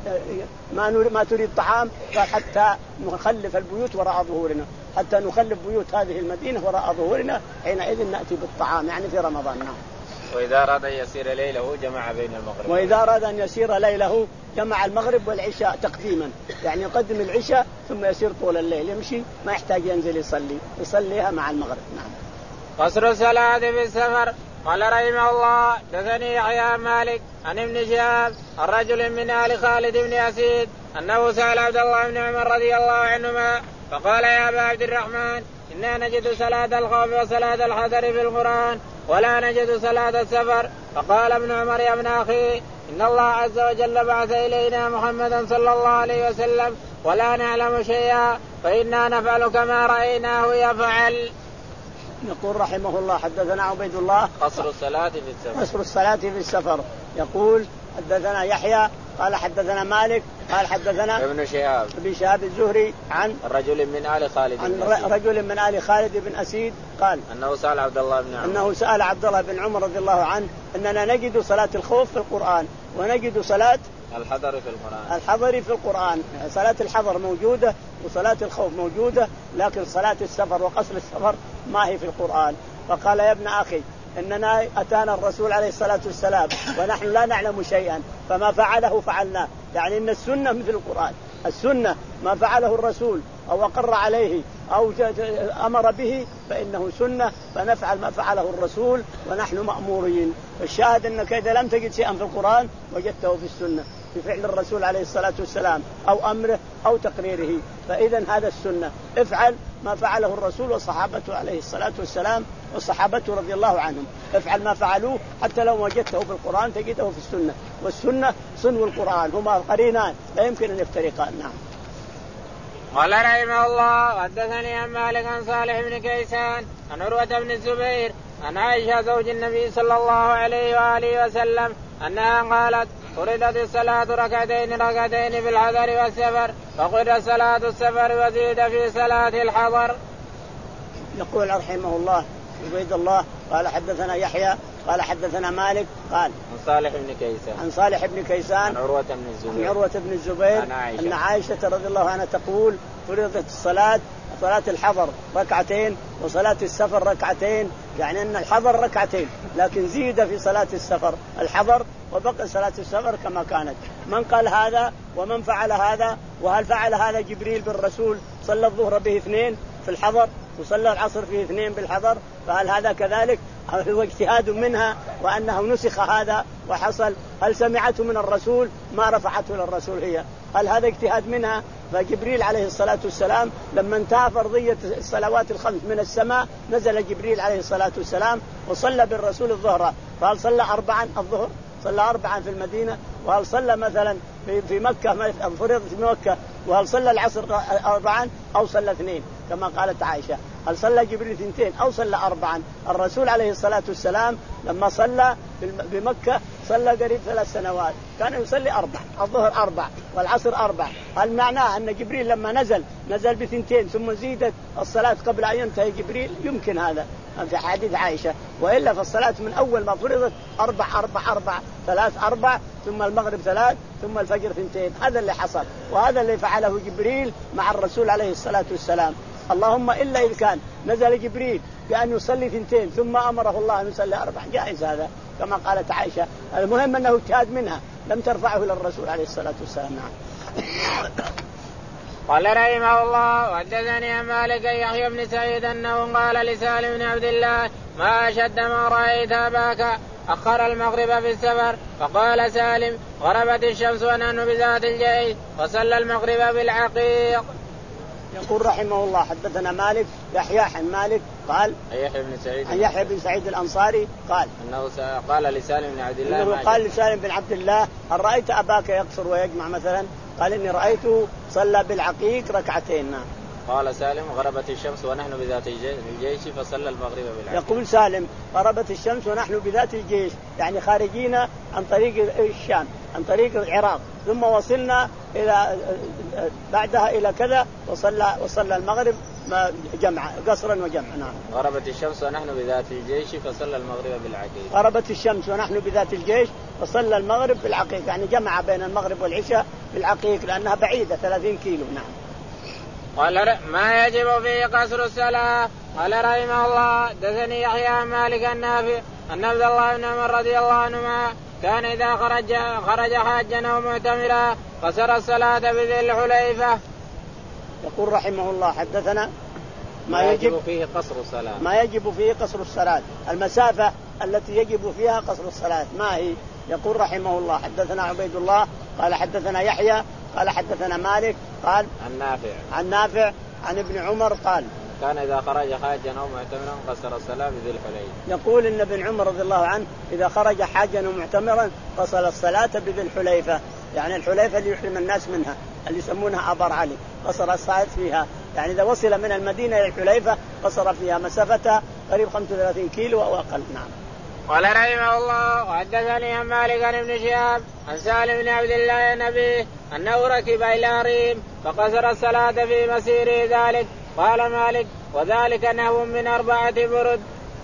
ما ما تريد طعام؟ قال حتى نخلف البيوت وراء ظهورنا، حتى نخلف بيوت هذه المدينة وراء ظهورنا حينئذ نأتي بالطعام، يعني في رمضان. نعم. وإذا أراد أن يسير ليله جمع بين المغرب وإذا أراد أن يسير ليله جمع المغرب والعشاء تقديما، يعني يقدم العشاء ثم يسير طول الليل يمشي، ما يحتاج ينزل يصلي يصليها مع المغرب. نعم. قصر الصلاة في السفر. قال رحمه الله حدثني يحيى مالك عن ابن شهاب الرجل من آل خالد بن أسيد أنه سأل عبد الله بن عمر رضي الله عنهما فقال يا أبا عبد الرحمن إنا نجد صلاة الخوف وصلاة الحضر في القرآن ولا نجد صلاة السفر. فقال ابن عمر يا ابن أخي إن الله عز وجل بعث إلينا محمدا صلى الله عليه وسلم ولا نعلم شيئا فإنا نفعل كما رأيناه يفعل. يقول رحمه الله حدثنا عبيد الله قصر الصلاة في السفر. قصر الصلاة في السفر. يقول حدثنا يحيى قال حدثنا مالك قال حدثنا ابن شهاب ابن شهاب الزهري عن رجل من آل خالد عن رجل من آل خالد بن أسيد قال أنه سأل عبد الله بن عمر أنه سأل عبد الله بن عمر رضي الله عنه أننا نجد صلاة الخوف في القرآن ونجد صلاة الحضر في القرآن. الحضر في القرآن، صلاة الحضر موجودة وصلاة الخوف موجودة، لكن صلاة السفر وقصر السفر ما هي في القرآن. فقال يا ابن أخي إننا أتانا الرسول عليه الصلاة والسلام ونحن لا نعلم شيئا فما فعله فعلناه، يعني إن السنة مثل القرآن، السنة ما فعله الرسول أو أقر عليه أو أمر به فإنه سنة فنفعل ما فعله الرسول ونحن مأمورين. الشاهد أنك إذا لم تجد شيئا في القرآن وجدته في السنة في فعل الرسول عليه الصلاة والسلام أو أمره أو تقريره، فإذا هذا السنة. افعل ما فعله الرسول وصحابته عليه الصلاة والسلام وصحابته رضي الله عنهم، افعل ما فعلوه حتى لو وجدته في القرآن تجده في السنة، والسنة صنو القرآن هما قرينان لا يمكن أن يفترقان. نعم. قال رحمه الله حدثني عن مالك عن صالح بن كيسان عن عروة بن الزبير عن عائشة زوج النبي صلى الله عليه وآله وسلم أنها قالت فرضت الصلاة ركعتين ركعتين في الحضر والسفر فقرأت صلاة السفر وزيد في صلاة الحضر. يقول رحمه الله عبيد الله قال حدثنا يحيى قال حدثنا مالك قال عن صالح بن كيسان عن صالح بن كيسان عن عروة بن الزبير عن عروة بن الزبير أن عائشة رضي الله عنها تقول فرضت الصلاة صلاة الحضر ركعتين وصلاة السفر ركعتين، يعني أن الحضر ركعتين لكن زيد في صلاة السفر الحضر وبقي صلاة السفر كما كانت. من قال هذا ومن فعل هذا؟ وهل فعل هذا جبريل بالرسول؟ صلى الظهر به اثنين في الحضر وصلى العصر فيه اثنين بالحضر، فهل هذا كذلك؟ هو اجتهاد منها وأنه نسخ هذا وحصل؟ هل سمعته من الرسول؟ ما رفعته للرسول هي. هل هذا اجتهاد منها؟ فجبريل عليه الصلاة والسلام لما انتهى فرضية الصلوات الخمس من السماء نزل جبريل عليه الصلاة والسلام وصلى بالرسول الظهر. فهل صلى أربعا الظهر؟ صلى أربعا في المدينة. وهل صلى مثلا في مكة فرض في مكة؟ وهل صلى العصر أربعا أو صلى اثنين كما قالت عائشة؟ هل صلى جبريل اثنتين أو صلى أربعا؟ الرسول عليه الصلاة والسلام لما صلى بمكة صلى قريب ثلاث سنوات كان يصلي أربع، الظهر أربع والعصر أربع. هل معناه أن جبريل لما نزل نزل بثنتين ثم زيدت الصلاة قبل أن ينتهي جبريل؟ يمكن هذا في حديث عائشة. وإلا فالصلاة من أول ما فرضت أربع أربع أربع ثلاث أربع ثم المغرب ثلاث ثم الفجر ثنتين. هذا اللي حصل وهذا اللي فعله جبريل مع الرسول عليه الصلاة والسلام. اللهم إلا إذا كان نزل جبريل بأن يصلي ثنتين ثم أمره الله أن يصلي أربع جائز هذا كما قالت عائشة. المهم أنه اجتهاد منها لم ترفعه للرسول عليه الصلاة والسلام. نعم. قال رحمه الله وحدثني مالك يحيى بن سعيد أنه قال لسالم بن عبد الله ما أشد ما رأيت أباك أخر المغرب في السفر. فقال سالم غربت الشمس ونحن بذات الجيش وصلى المغرب بالعقيق. يقول رحمه الله حدثنا مالك يحيى عن مالك قال يحيى بن سعيد يحيى بن سعيد الأنصاري قال أنه قال لسالم بن عبد الله أنه قال لسالم بن عبد الله هل رأيت أباك يقصر ويجمع مثلا؟ قال إني رأيته صلى بالعقيق ركعتين. قال سالم غربت الشمس ونحن بذات الجيش فصلى المغرب بالعقيق. يقول سالم غربت الشمس ونحن بذات الجيش يعني خارجين عن طريق الشام عن طريق العراق ثم وصلنا إلى بعدها إلى كذا وصلى وصلى المغرب جمع قصرا وجمع. نعم. غربت الشمس ونحن بذات الجيش فصلى المغرب بالعقيق. غربت الشمس ونحن بذات الجيش فصلى المغرب بالعقيق يعني جمع بين المغرب والعشاء بالعقيق لأنها بعيدة ثلاثين كيلو. نعم. قال ما يجب فيه قصر الصلاة. قال رحمه الله دثني يحيى مالك النافع أن عبد الله بن عمر رضي الله عنهما كان إذا خرج خرج حاجا أو معتمرا قصر الصلاة بذي الحليفة. يقول رحمه الله حدثنا ما يجب فيه قصر الصلاة. ما يجب فيه قصر الصلاة المسافة التي يجب فيها قصر الصلاة ما هي؟ يقول رحمه الله حدثنا عبيد الله قال حدثنا يحيى قال حدثنا مالك قال عن نافع عن نافع عن ابن عمر قال كان إذا خرج حاجا أو معتمرا قصر الصلاة بذي الحليفة. يقول إن ابن عمر رضي الله عنه إذا خرج حاجا ومعتمرا قصر الصلاة بذي الحليفة يعني الحليفة اللي يحرم الناس منها اللي يسمونها أبار علي قصر الصلاة فيها يعني إذا وصل من المدينة إلى الحليفة قصر فيها مسافتها قريب خمسة وثلاثين كيلو أو أقل. نعم. قال رحمه الله وحدثني عن مالك عن ابن شهاب عن سالم بن عبد الله النبي أنه ركب إلى ريم فقصر الصلاة في مسير ذلك. قال مالك وذلك نحو من أربعة برد.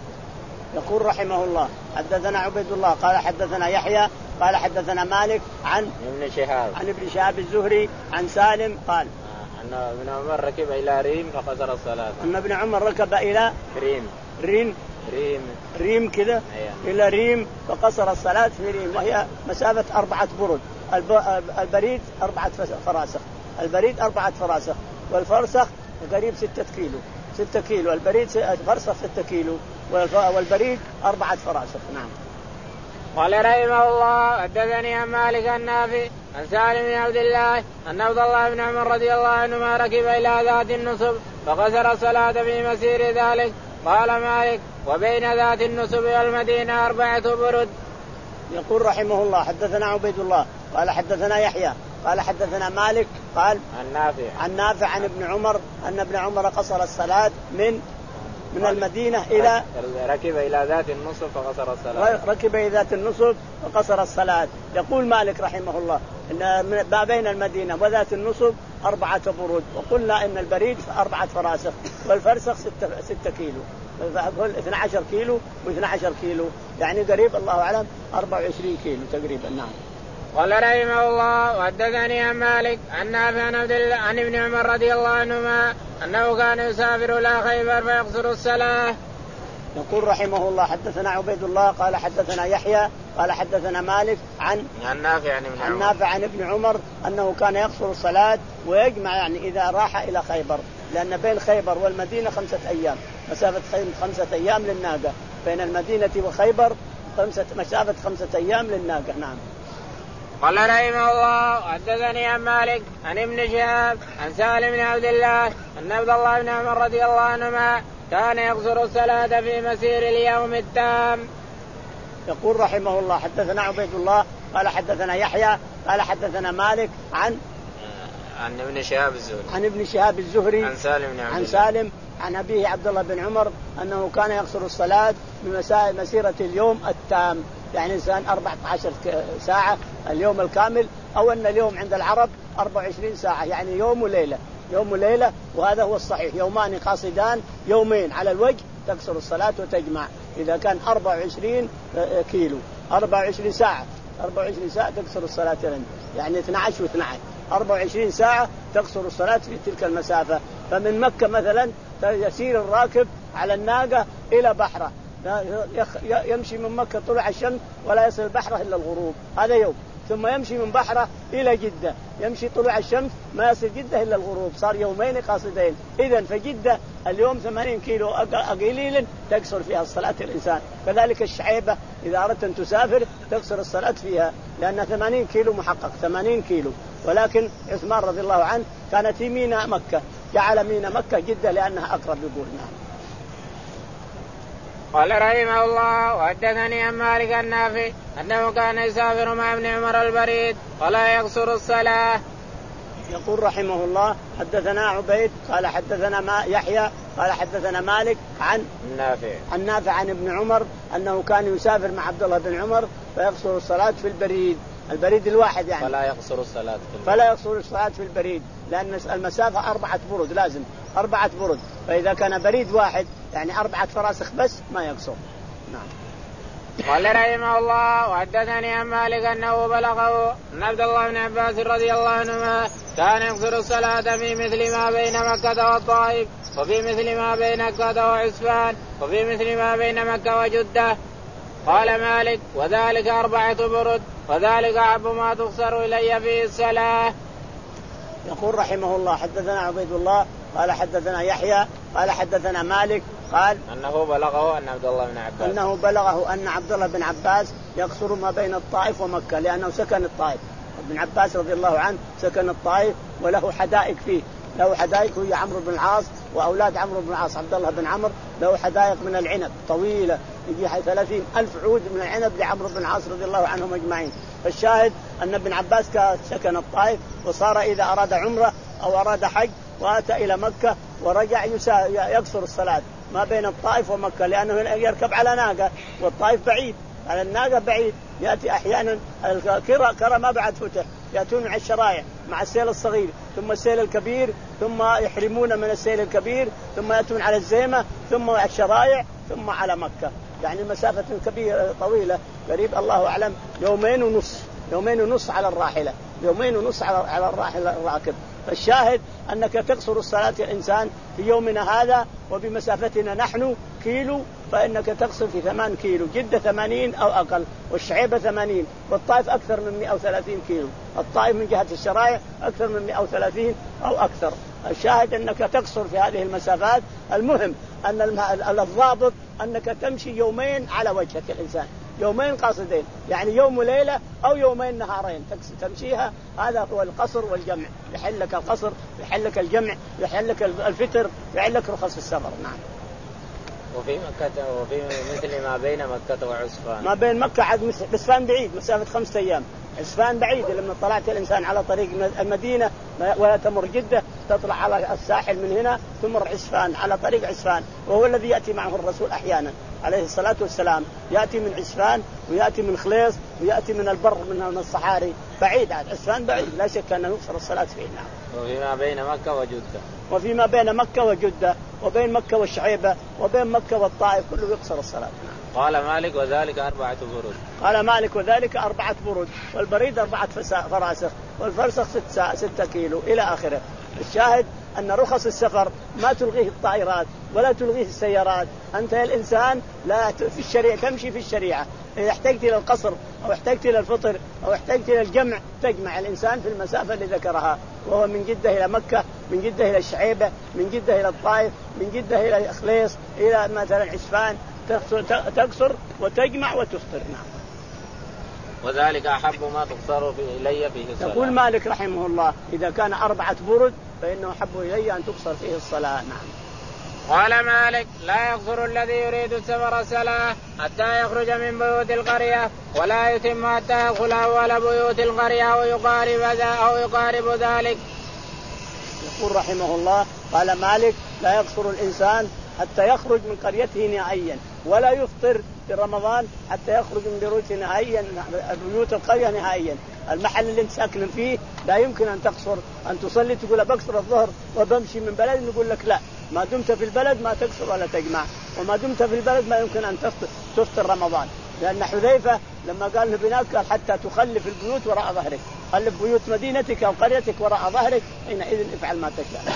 يقول رحمه الله حدثنا عبيد الله قال حدثنا يحيى قال حدثنا مالك عن ابن شهاب عن ابن شهاب الزهري عن سالم قال أن ابن عمر ركب إلى ريم فقصر الصلاة. أن ابن عمر ركب إلى ريم ريم ريم ريم كذا أيه. إلى ريم فقصر الصلاة في ريم وهي مسافة أربعة برد. البريد أربعة فراسخ البريد أربعة فراسخ والفرسخ قريب ستة كيلو ستة كيلو البريد فرسخ ستة كيلو والبريد أربعة فراسخ. نعم. قال رحمه الله حدثني عن مالك النافع عن سالم بن عبد الله أن عبد الله بن عمر رضي الله عنهما ركب إلى ذات النصب فقصر الصلاة في مسير ذلك. قال مالك وبين ذات النصب والمدينة أربعة برد. يقول رحمه الله حدثنا عبيد الله قال حدثنا يحيى قال حدثنا مالك قال عن نافع عن نافع عن ابن عمر أن ابن عمر قصر الصلاة من من المدينة إلى ركب إلى ذات النصب فقصر الصلاة ركب إلى ذات النصب فقصر الصلاة. يقول مالك رحمه الله إن ما بين المدينة وذات النصب أربعة برود وقلنا إن البريد أربعة فراسخ والفرسخ ستة, ستة كيلو فأقول اثنا عشر كيلو واثنا عشر كيلو يعني قريب الله أعلم أربعة وعشرين كيلو تقريبا. نعم. قال رحمه الله وحدثني عن مالك عن نافع عن ابن عمر رضي الله عنهما أنه كان يسافر إلى خيبر فيقصر الصلاة. يقول رحمه الله حدثنا عبيد الله قال حدثنا يحيى قال حدثنا مالك عن عن نافع عن ابن عن نافع عن ابن عمر أنه كان يقصر الصلاة ويجمع يعني إذا راح إلى خيبر، لأن بين خيبر والمدينة خمسة أيام، مسافة خمسة أيام للناقة، بين المدينة وخيبر خمسة مسافة خمسة أيام للناقة. نعم. قال رحمه الله حدثني عن مالك عن ابن شهاب عن سالم بن عبد الله أن عبد الله بن عمر رضي الله عنهما كان يقصر الصلاة في مسير اليوم التام. يقول رحمه الله حدثنا عبيد الله قال حدثنا يحيى قال حدثنا مالك عن عن ابن شهاب الزهري عن ابن شهاب الزهري عن سالم بن عبد عن سالم عن أبيه عبد الله بن عمر أنه كان يقصر الصلاة بمسيرة اليوم التام، يعني إنسان أربعة عشر ساعة اليوم الكامل، أو أن اليوم عند العرب أربعة وعشرين ساعة، يعني يوم وليلة يوم وليلة، وهذا هو الصحيح، يومان قاصدان يومين على الوجه تقصر الصلاة وتجمع. إذا كان أربعة وعشرين كيلو أربعة وعشرين ساعة أربعة وعشرين ساعة تقصر الصلاة، يعني اثني عشر واثني عشر أربعة وعشرين ساعة تقصر الصلاة في تلك المسافة. فمن مكة مثلا يسير الراكب على الناقة إلى بحرة، يمشي من مكة طلوع الشمس ولا يصل البحرة إلا الغروب، هذا يوم. ثم يمشي من بحرة إلى جدة، يمشي طلوع الشمس ما يصل جدة إلا الغروب، صار يومين قاصدين. إذن فجدة اليوم ثمانين كيلو قليل تقصر فيها الصلاة الإنسان. كذلك الشعيبة إذا أردت أن تسافر تقصر الصلاة فيها، لأن ثمانين كيلو محقق ثمانين كيلو. ولكن عثمان رضي الله عنه كانت في ميناء مكة، جعل ميناء مكة جدة لأنها أقرب يقولنا. قال رحمه الله وحدثني عن مالك النافع أنه كان يسافر مع ابن عمر البريد ولا يقصر الصلاة. يقول رحمه الله حدثنا عبيد قال حدثنا ما يحيى قال حدثنا مالك عن نافع عن نافع عن ابن عمر أنه كان يسافر مع عبد الله بن عمر فيقصر الصلاة في البريد، البريد الواحد يعني، فلا يقصر الصلاة في البريد. فلا يقصر الصلاة في البريد لأن المسافة أربعة برد، لازم أربعة برد، فإذا كان بريد واحد يعني أربعة فراسخ بس ما يقصر. نعم. قال رحمه الله وحدثني عن مالك أنه بلغه أن عبد الله بن عباس رضي الله عنهما كان يقصر الصلاة في مثل ما بين مكة والطائف، وفي مثل ما بين مكة وعسفان، وفي مثل ما بين مكة وجدة. قال مالك وذلك أربعة برد، وذلك أحب ما تقصر إلي فيه الصلاة. يقول رحمه الله حدثنا عبيد الله قال حدثنا يحيى قال حدثنا مالك قال أنه بلغه أن عبد الله بن عباس أنه بلغه أن عبد الله بن عباس يقصر ما بين الطائف ومكة، لأنه سكن الطائف. ابن عباس رضي الله عنه سكن الطائف وله حدائق فيه، له حدائق هي عمرو بن العاص وأولاد عمرو بن العاص. عبد الله بن عمرو له حدائق من العنب طويلة يجي ثلاثين ألف عود من العنب لعمرو بن العاص رضي الله عنهم أجمعين. فالشاهد أن ابن عباس سكن الطائف، وصار إذا أراد عمرة أو أراد حج وأتى إلى مكة ورجع يقصر الصلاة ما بين الطائف ومكة، لأنه يركب على ناقة والطائف بعيد، على الناقة بعيد. يأتي أحيانا الكرة كرة ما بعد فتح، يأتون مع الشرائع مع السيل الصغير ثم السيل الكبير، ثم يحرمون من السيل الكبير، ثم يأتون على الزيمة ثم الشرائع ثم على مكة، يعني مسافة كبيرة طويلة قريب الله أعلم يومين ونص يومين ونص على الراحلة يومين ونص على على الراحلة الراكب. فالشاهد أنك تقصر الصلاة الإنسان في يومنا هذا وبمسافتنا نحن كيلو، فإنك تقصر في ثمان كيلو، جدة ثمانين أو أقل، والشعيبة ثمانين، والطائف أكثر من مئة وثلاثين كيلو، الطائف من جهة الشرائع أكثر من مئة وثلاثين أو أكثر. الشاهد أنك تقصر في هذه المسافات. المهم أن الضابط أنك تمشي يومين على وجهك الإنسان، يومين قاصدين، يعني يوم وليلة أو يومين نهارين تمشيها، هذا هو القصر والجمع. يحلك القصر، يحلك الجمع، يحلك الفطر، يحلك رخص السفر. نعم. وفي مكة وفي مثل ما بين مكة وعسفان، ما بين مكة عاد عسفان بعيد مسافة خمسة أيام، عسفان بعيد. لما طلعت الإنسان على طريق المدينة ولا تمر جدة تطلع على الساحل من هنا تمر عسفان على طريق عسفان، وهو الذي يأتي معه الرسول أحيانا عليه الصلاة والسلام، يأتي من عسفان ويأتي من خليص ويأتي من البر من الصحاري بعيد. عاد عسفان بعيد لا شك أنه يقصر الصلاة فيه. نعم. وفيما بين مكة وجدة وفيما بين مكة وجدة وبين مكة والشعيبة وبين مكة والطائف كله يقصر الصلاة. نعم. قال مالك وذلك أربعة برود. قال مالك وذلك أربعة برود، والبريد أربعة فراسخ، والفرسخ ستة, ستة كيلو إلى آخره. الشاهد أن رخص السفر ما تلغيه الطائرات ولا تلغيه السيارات. أنت يا الإنسان لا في الشريعة تمشي في الشريعة، إذا احتجت إلى القصر أو احتجت إلى الفطر أو احتجت إلى الجمع تجمع الإنسان في المسافة اللي ذكرها، وهو من جدة إلى مكة، من جدة إلى الشعيبة، من جدة إلى الطائف، من جدة إلى إخليص، إلى مثلا عسفان، تقصر وتجمع وتفطر. نعم. وذلك أحب ما تقصر في إلي فيه الصلاة. يقول مالك رحمه الله إذا كان أربعة برد فإنه أحب إلي أن تقصر فيه الصلاة. نعم. قال مالك لا يقصر الذي يريد السفر الصلاة حتى يخرج من بيوت القرية ولا يتم حتى يدخل أول بيوت القرية أو يقارب أو يقارب ذلك. يقول رحمه الله قال مالك لا يقصر الإنسان حتى يخرج من قريته نهائيا ولا يفطر في رمضان حتى يخرج من بيوته نهائيا، بيوت القرية نهائيا. المحل اللي انت ساكن فيه لا يمكن أن تقصر، أن تصلي تقول بقصر الظهر وبمشي من بلد، نقول لك لا، ما دمت في البلد ما تقصر ولا تجمع، وما دمت في البلد ما يمكن أن تفطر رمضان. لأن حذيفة لما قال لبناك قال حتى تخلف البيوت وراء ظهرك، خلف بيوت مدينتك أو قريتك وراء ظهرك، حينئذ افعل ما تشاء.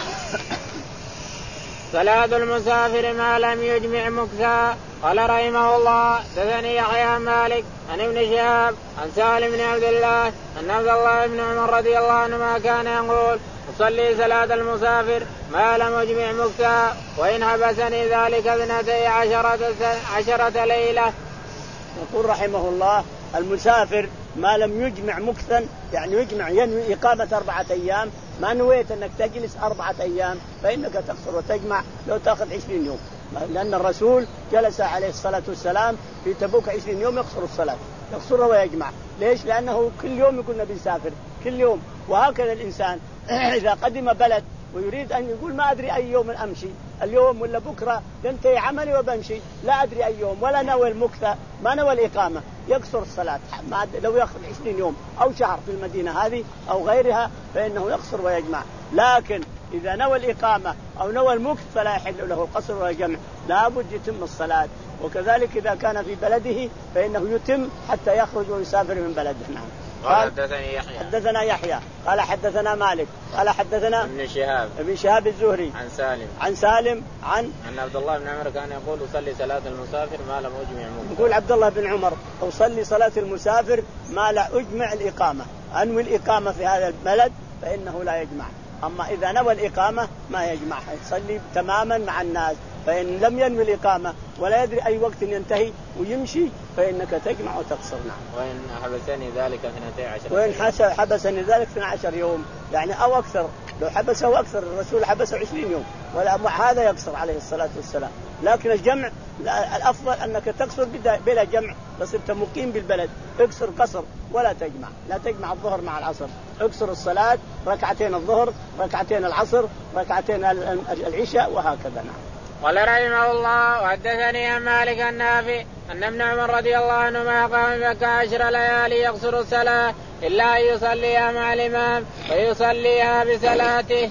صلاة المسافر ما لم يجمع مكثا. قال رحمه الله حدثني يحيى مالك عن ابن شهاب عن سالم بن عبد الله أن عبد الله بن عمر رضي الله عنهما كان يقول أصلي صلاة المسافر ما لم يجمع مكثا وإن حبسني ذلك اثنتي عشرة, عشرة ليلة. يقول رحمه الله المسافر ما لم يجمع مكثا يعني يجمع ينوي إقامة أربعة أيام، ما نويت أنك تجلس أربعة أيام فإنك تقصر وتجمع لو تأخذ عشرين يوم، لأن الرسول جلس عليه الصلاة والسلام في تبوك عشرين يوم يقصر الصلاة، يقصرها ويجمع. ليش؟ لأنه كل يوم يقول نبي سافر كل يوم. وهكذا الإنسان إذا قدم بلد ويريد أن يقول ما أدري أي يوم أمشي، اليوم ولا بكرة ينتهي عملي وبمشي، لا أدري أي يوم، ولا نوى المكثة ما نوى الإقامة، يقصر الصلاة. لو يأخذ عشرين يوم أو شهر في المدينة هذه أو غيرها فإنه يقصر ويجمع. لكن إذا نوى الإقامة أو نوى المكث فلا يحل له القصر ولا الجمع، لابد يتم الصلاة. وكذلك إذا كان في بلده فإنه يتم حتى يخرج ويسافر من بلده. نعم. قال حدثني يحيى حدثنا يحيى قال حدثنا مالك قال حدثنا ابن شهاب ابن شهاب الزهري عن سالم عن سالم عن أن عبد الله بن عمر كان يقول أصلي صلاة المسافر ما لم أجمع مكثا. يقول عبد الله بن عمر أصلي صلاة المسافر ما لا أجمع الإقامة، أنوي الإقامة في هذا البلد فإنه لا يجمع. أما إذا نوى الإقامة ما يجمع، يصلي تماما مع الناس. فإن لم ينوي الإقامة ولا يدري أي وقت ينتهي ويمشي فإنك تجمع وتقصر. نعم. وإن حبسني ذلك اثنتي عشر وإن حبسني ذلك اثني عشر يوم يعني أو أكثر، لو حبسه أكثر الرسول حبسه عشرين يوم ولا هذا يقصر عليه الصلاة والسلام. لكن الجمع الأفضل أنك تقصر بلا جمع، فصرت مقيم بالبلد اقصر قصر ولا تجمع، لا تجمع الظهر مع العصر، اقصر الصلاة ركعتين الظهر ركعتين العصر ركعتين العشاء وهكذا. نعم. قال رحمه الله وحدثني عن مالك النافع أن ابن عمر رضي الله عنهما قام مكة عشر ليالي يقصر الصلاة إلا أن يصليها مع الإمام ويصليها بصلاته.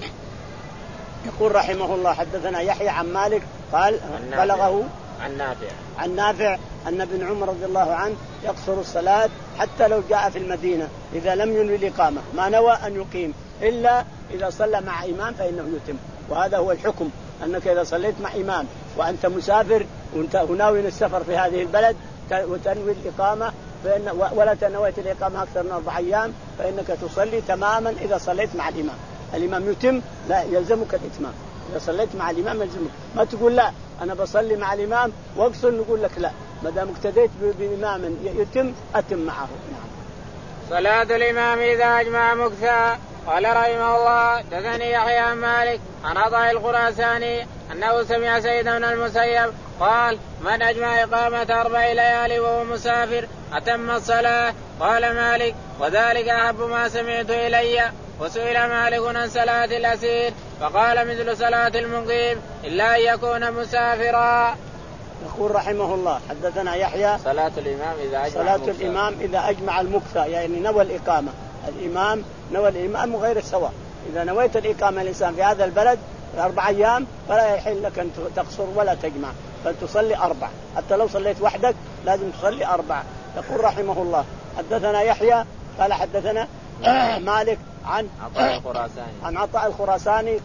يقول رحمه الله حدثنا يحيى عن مالك قال بلغه عن نافع عن نافع أن ابن عمر رضي الله عنه يقصر الصلاة حتى لو جاء في المدينة إذا لم ينوي الإقامة، ما نوى أن يقيم إلا إذا صلى مع إمام فإنه يتم. وهذا هو الحكم، أنك إذا صليت مع إمام وأنت مسافر وأنت ناوي السفر في هذه البلد وتنوي الإقامة فإن ولا تنويت الإقامة أكثر من أربع أيام فإنك تصلي تماما إذا صليت مع الإمام. الإمام يتم لا يلزمك الإتمام، إذا صليت مع الإمام يلزمك، ما تقول لا أنا بصلي مع الإمام واقصر، نقول لك لا، ما دام اقتديت بإمام يتم أتم معه. نعم. صلاة الإمام إذا أجمع مكثا. قال رحمه الله حدثني يحيى عن مالك عن عطاء الخراساني أنه سمع سعيد بن المسيب قال من أجمع إقامة أربع ليالي وهو مسافر أتم الصلاة. قال مالك وذلك أحب ما سمعت إلي. وسئل مالك عن صلاة الأسير فقال مثل صلاة المقيم إلا أن يكون مسافرا. يقول رحمه الله حدثنا يحيى صلاة الإمام إذا أجمع صلاة الإمام إذا أجمع المكثى يعني نوى الإقامة، الإمام نوى الإمام غير السواء. إذا نويت الإقامة الإنسان في هذا البلد أربع أيام فلا يحل لك أن تقصر ولا تجمع، بل تصلي أربع، حتى لو صليت وحدك لازم تصلي أربع. يقول رحمه الله حدثنا يحيى قال حدثنا مالك عن عطاء الخراساني عن عطاء الخراساني قال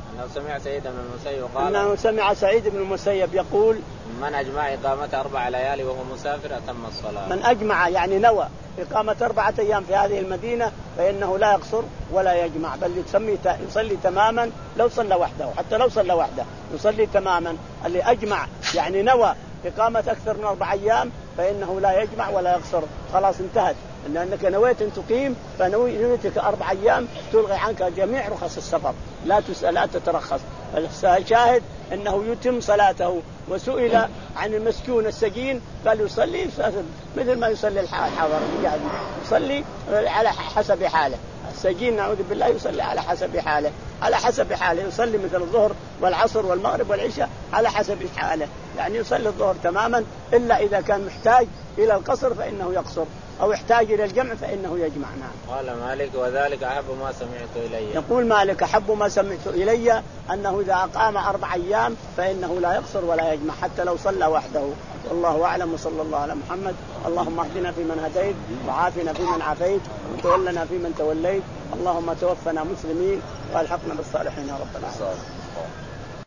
أنه سمع سعيد بن المسيب قال أنه سمع سعيد بن المسيب يقول من أجمع إقامة أربع ليالي وهو مسافر أتم الصلاة. من أجمع يعني نوى إقامة أربعة أيام في هذه المدينة فإنه لا يقصر ولا يجمع، بل يسمي يصلي تماما لو صلى وحده، حتى لو صلى وحده يصلي تماما. اللي أجمع يعني نوى إقامة أكثر من أربع أيام فإنه لا يجمع ولا يقصر، خلاص انتهت، لأنك نويت أن تقيم فنويتك أربع أيام تلغي عنك جميع رخص السفر، لا تسأل لا تترخص. الشاهد أنه يتم صلاته. وسئل عن المسكون السجين قال يصلي مثل ما يصلي الحاضر، يعني يصلي على حسب حاله. السجين نعوذ بالله يصلي على حسب حاله، على حسب حاله يصلي مثل الظهر والعصر والمغرب والعشاء على حسب حاله، يعني يصلي الظهر تماما إلا إذا كان محتاج إلى القصر فإنه يقصر، أو يحتاج إلى الجمع فإنه يجمع. نعم. قال مالك وذلك أحب ما سمعت إلي. يقول مالك أحب ما سمعت إلي أنه إذا أقام أربع أيام فإنه لا يقصر ولا يجمع حتى لو صلى وحده. والله أعلم، وصلى الله على محمد. اللهم اهدنا فيمن هديت، وعافنا فيمن عافيت، وتولنا فيمن توليت. اللهم توفنا مسلمين والحقنا بالصالحين يا رب العالمين.